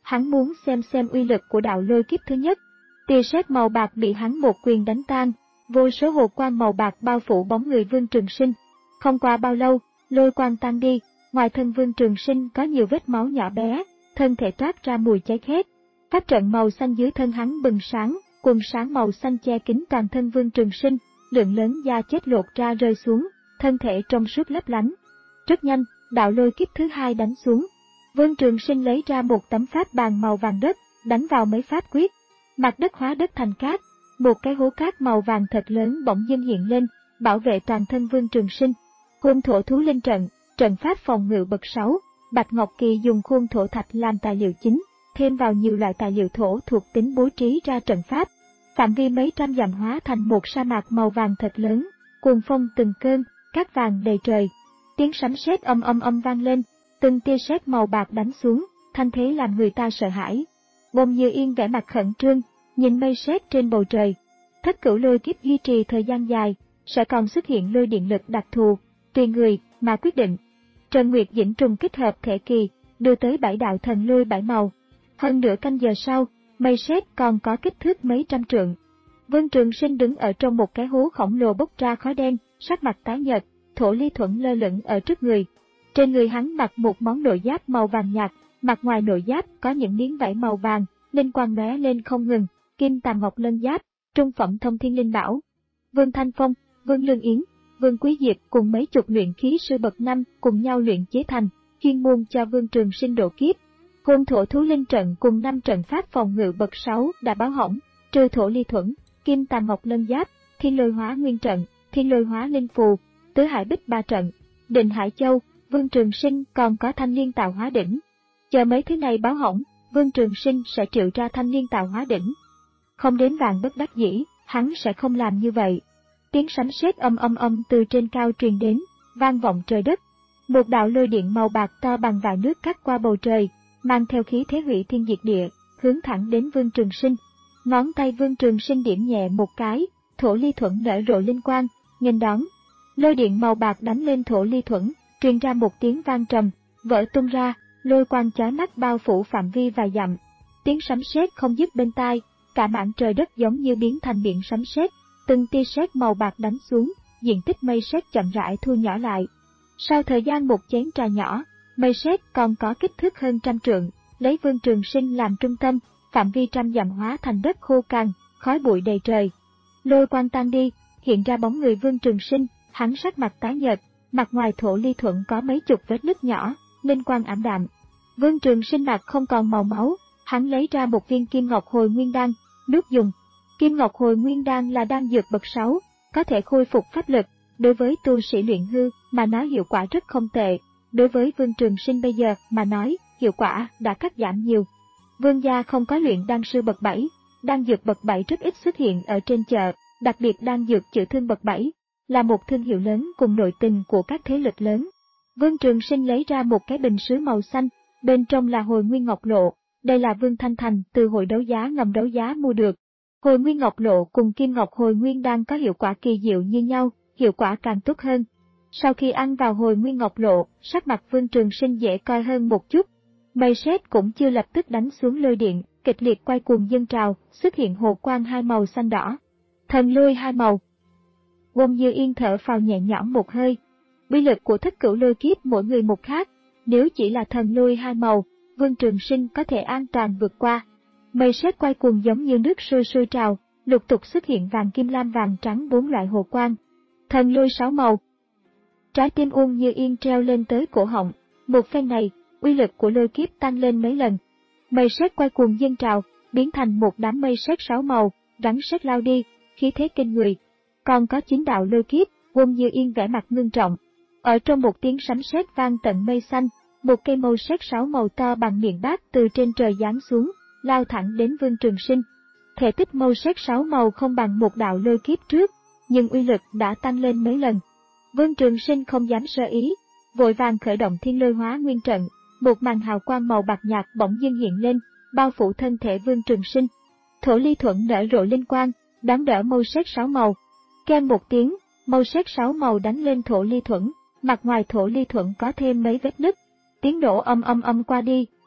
hắn muốn xem xem uy lực của đạo lôi kiếp thứ nhất. Tia sét màu bạc bị hắn một quyền đánh tan, vô số hồ quang màu bạc bao phủ bóng người Vương Trường Sinh. Không qua bao lâu, lôi quang tan đi, ngoài thân Vương Trường Sinh có nhiều vết máu nhỏ bé, thân thể toát ra mùi cháy khét. Pháp trận màu xanh dưới thân hắn bừng sáng, quần sáng màu xanh che kín toàn thân Vương Trường Sinh, lượng lớn da chết lột ra rơi xuống, thân thể trong suốt lấp lánh. Rất nhanh, đạo lôi kiếp thứ hai đánh xuống. Vương Trường Sinh lấy ra một tấm pháp bàn màu vàng đất, đánh vào mấy pháp quyết. Mặt đất hóa đất thành cát, một cái hố cát màu vàng thật lớn bỗng dưng hiện lên, bảo vệ toàn thân Vương Trường Sinh. Khuôn thổ thú linh trận, trận pháp phòng ngự bậc sáu, Bạch Ngọc Kỳ dùng khuôn thổ thạch làm tài liệu chính, thêm vào nhiều loại tài liệu thổ thuộc tính bố trí ra trận pháp. Phạm vi mấy trăm dặm hóa thành một sa mạc màu vàng thật lớn, cuồng phong từng cơn, cát vàng đầy trời. Tiếng sấm sét âm âm âm vang lên, từng tia sét màu bạc đánh xuống, thanh thế làm người ta sợ hãi. Bông Như Yên vẻ mặt khẩn trương, nhìn mây sét trên bầu trời. Thất cửu lôi kiếp duy trì thời gian dài, sẽ còn xuất hiện lôi điện lực đặc thù, tùy người mà quyết định. Trần Nguyệt Dĩnh trùng kích hợp thể kỳ, đưa tới bảy đạo thần lôi bảy màu. Hơn nửa canh giờ sau, mây sét còn có kích thước mấy trăm trượng. Vương Trường Sinh đứng ở trong một cái hố khổng lồ bốc ra khói đen, sắc mặt tái nhợt, thổ ly thuẫn lơ lửng ở trước người. Trên người hắn mặc một món nội giáp màu vàng nhạt, mặt ngoài nội giáp có những miếng vảy màu vàng, linh quang lóe lên không ngừng, kim tàm ngọc lân giáp, trung phẩm thông thiên linh bảo. Vương Thanh Phong, Vương Lương Yến, Vương Quý Diệp cùng mấy chục luyện khí sư bậc năm cùng nhau luyện chế thành, chuyên môn cho Vương Trường Sinh độ kiếp. Hôn thổ thú linh trận cùng năm trận pháp phòng ngự bậc sáu đã báo hỏng, trừ thổ ly thuẫn, kim tàm ngọc lân giáp, thiên lôi hóa nguyên trận, thiên lôi hóa linh phù, tứ hải bích ba trận, định hải châu, Vương Trường Sinh còn có thanh liên tạo hóa đỉnh. Chờ mấy thứ này báo hỏng, Vương Trường Sinh sẽ triệu ra thanh liên tạo hóa đỉnh. Không đến vạn bất đắc dĩ, hắn sẽ không làm như vậy. Tiếng sấm sét âm âm âm từ trên cao truyền đến, vang vọng trời đất. Một đạo lôi điện màu bạc to bằng vại nước cắt qua bầu trời, mang theo khí thế hủy thiên diệt địa, hướng thẳng đến Vương Trường Sinh. Ngón tay Vương Trường Sinh điểm nhẹ một cái, thổ ly thuẫn nở rộ linh quang, nghênh đón. Lôi điện màu bạc đánh lên thổ ly thuẫn, truyền ra một tiếng vang trầm, vỡ tung ra, lôi quang chói mắt bao phủ phạm vi vài dặm. Tiếng sấm sét không dứt bên tai, cả mảng trời đất giống như biến thành biển sấm sét, từng tia sét màu bạc đánh xuống, diện tích mây sét chậm rãi thu nhỏ lại. Sau thời gian một chén trà nhỏ, mây sét còn có kích thước hơn trăm trượng, lấy Vương Trường Sinh làm trung tâm, phạm vi trăm dặm hóa thành đất khô cằn, khói bụi đầy trời. Lôi quang tan đi, hiện ra bóng người Vương Trường Sinh, hắn sắc mặt tái nhợt, mặt ngoài thổ ly thuẫn có mấy chục vết nứt nhỏ, linh quang ảm đạm. Vương Trường Sinh mặt không còn màu máu, hắn lấy ra một viên kim ngọc hồi nguyên đan, nuốt dùng. Kim ngọc hồi nguyên đan là đan dược bậc sáu, có thể khôi phục pháp lực, đối với tu sĩ luyện hư mà nói hiệu quả rất không tệ, đối với Vương Trường Sinh bây giờ mà nói, hiệu quả đã cắt giảm nhiều. Vương gia không có luyện đan sư bậc bảy, đan dược bậc bảy rất ít xuất hiện ở trên chợ, đặc biệt đan dược chữa thương bậc bảy là một thương hiệu lớn cùng nội tình của các thế lực lớn. Vương Trường Sinh lấy ra một cái bình sứ màu xanh, bên trong là hồi nguyên ngọc lộ, đây là Vương Thanh Thành từ hội đấu giá ngầm đấu giá mua được. Hồi nguyên ngọc lộ cùng kim ngọc hồi nguyên đan có hiệu quả kỳ diệu như nhau, hiệu quả càng tốt hơn. Sau khi ăn vào hồi nguyên ngọc lộ, sắc mặt Vương Trường Sinh dễ coi hơn một chút. Mây sét cũng chưa lập tức đánh xuống lôi điện, kịch liệt quay cuồng dâng trào, xuất hiện hồ quang hai màu xanh đỏ. Thần lôi hai màu. Bông Như Yên thở phào nhẹ nhõm một hơi. Uy lực của thất cửu lôi kiếp mỗi người một khác, nếu chỉ là thần lôi hai màu, Vương Trường Sinh có thể an toàn vượt qua. Mây sét quay cuồng giống như nước sôi sôi trào, lục tục xuất hiện vàng kim lam vàng trắng bốn loại hồ quang. Thần lôi sáu màu. Trái tim Uông Như Yên treo lên tới cổ họng, một phen này, uy lực của lôi kiếp tăng lên mấy lần. Mây sét quay cuồng dâng trào, biến thành một đám mây sét sáu màu, rắn sét lao đi, khí thế kinh người. Còn có chín đạo lôi kiếp, Uông Như Yên vẻ mặt ngưng trọng. Ở trong một tiếng sấm sét vang tận mây xanh, một cây mâu sét sáu màu to bằng miệng bát từ trên trời giáng xuống, lao thẳng đến Vương Trường Sinh. Thể tích mâu sét sáu màu không bằng một đạo lôi kiếp trước, nhưng uy lực đã tăng lên mấy lần. Vương Trường Sinh không dám sơ ý, vội vàng khởi động thiên lôi hóa nguyên trận, một màn hào quang màu bạc nhạt bỗng dưng hiện lên, bao phủ thân thể Vương Trường Sinh. Thổ ly thuẫn nở rộ linh quang, đón đỡ mâu sét sáu màu. Keng một tiếng, mâu sét sáu màu đánh lên thổ ly thuẫn, mặt ngoài thổ ly thuẫn có thêm mấy vết nứt. Tiếng nổ âm âm âm qua đi,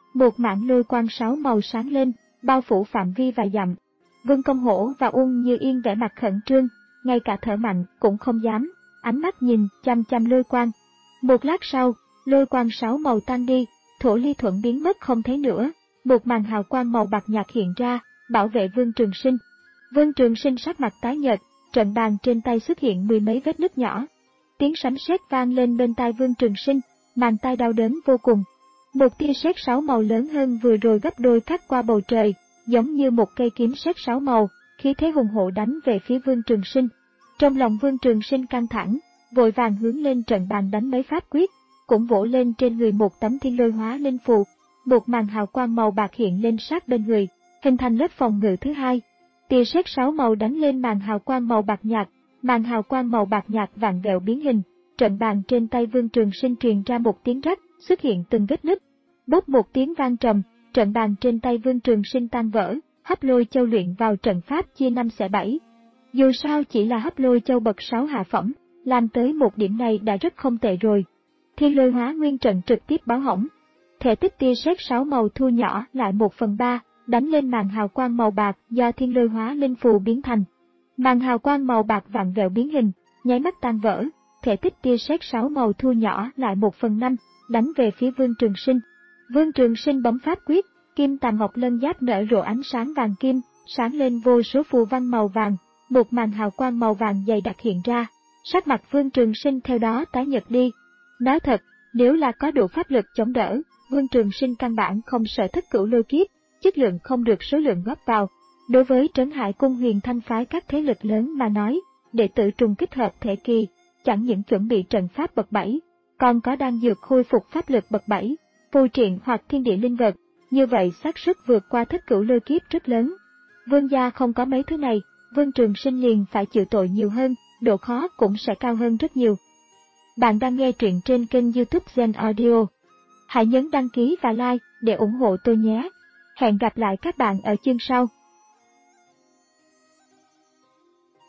một mảng lôi quang sáu màu sáng lên, bao phủ phạm vi vài dặm. Vương Công Hổ và Uông Như Yên vẻ mặt khẩn trương, ngay cả thở mạnh cũng không dám, ánh mắt nhìn chăm chăm lôi quang. Một lát sau, lôi quang sáu màu tan đi, Thổ Ly Thuẫn biến mất không thấy nữa, một màn hào quang màu bạc nhạt hiện ra, bảo vệ Vương Trường Sinh. Vương Trường Sinh sắc mặt tái nhợt, trận bàn trên tay xuất hiện mười mấy vết nứt nhỏ. Tiếng sấm sét vang lên bên tai Vương Trường Sinh, màn tai đau đớn vô cùng. Một tia sét sáu màu lớn hơn vừa rồi gấp đôi cắt qua bầu trời, giống như một cây kiếm sét sáu màu, khí thế hùng hổ đánh về phía Vương Trường Sinh. Trong lòng Vương Trường Sinh căng thẳng, vội vàng hướng lên trận bàn đánh mấy pháp quyết, cũng vỗ lên trên người một tấm thiên lôi hóa linh phù. Một màn hào quang màu bạc hiện lên sát bên người, hình thành lớp phòng ngự thứ hai. Tia sét sáu màu đánh lên màn hào quang màu bạc nhạt, màn hào quang màu bạc nhạt vặn vẹo biến hình, trận bàn trên tay Vương Trường Sinh truyền ra một tiếng rắc, xuất hiện từng vết nứt. Bốp một tiếng vang trầm, trận bàn trên tay Vương Trường Sinh tan vỡ, hấp lôi châu luyện vào trận pháp chia năm xẻ bảy. Dù sao chỉ là hấp lôi châu bậc sáu hạ phẩm, làm tới một điểm này đã rất không tệ rồi. Thiên lôi hóa nguyên trận trực tiếp báo hỏng. Thể tích tia sét sáu màu thu nhỏ lại một phần ba, đánh lên màn hào quang màu bạc do thiên lôi hóa linh phù biến thành. Màn hào quang màu bạc vặn vẹo biến hình, nháy mắt tan vỡ, thể tích tia sét sáu màu thu nhỏ lại một phần năm, đánh về phía Vương Trường Sinh. Vương Trường Sinh bấm pháp quyết, kim tà ngọc lân giáp nở rộ ánh sáng vàng kim, sáng lên vô số phù văn màu vàng, một màn hào quang màu vàng dày đặc hiện ra. Sắc mặt Vương Trường Sinh theo đó tái nhợt đi. Nói thật, nếu là có đủ pháp lực chống đỡ, Vương Trường Sinh căn bản không sợ thất cửu lôi kiếp, chất lượng không được số lượng góp vào. Đối với Trấn Hải Cung Huyền Thanh phái các thế lực lớn mà nói, đệ tử trùng kích hợp thể kỳ, chẳng những chuẩn bị trận pháp bậc bảy, còn có đan dược khôi phục pháp lực bậc bảy, phù triện hoặc thiên địa linh vật, như vậy xác suất vượt qua thất cửu lôi kiếp rất lớn. Vương gia không có mấy thứ này, Vương Trường Sinh liền phải chịu tội nhiều hơn, độ khó cũng sẽ cao hơn rất nhiều. Bạn đang nghe truyện trên kênh YouTube Zen Audio. Hãy nhấn đăng ký và like để ủng hộ tôi nhé. Hẹn gặp lại các bạn ở chương sau.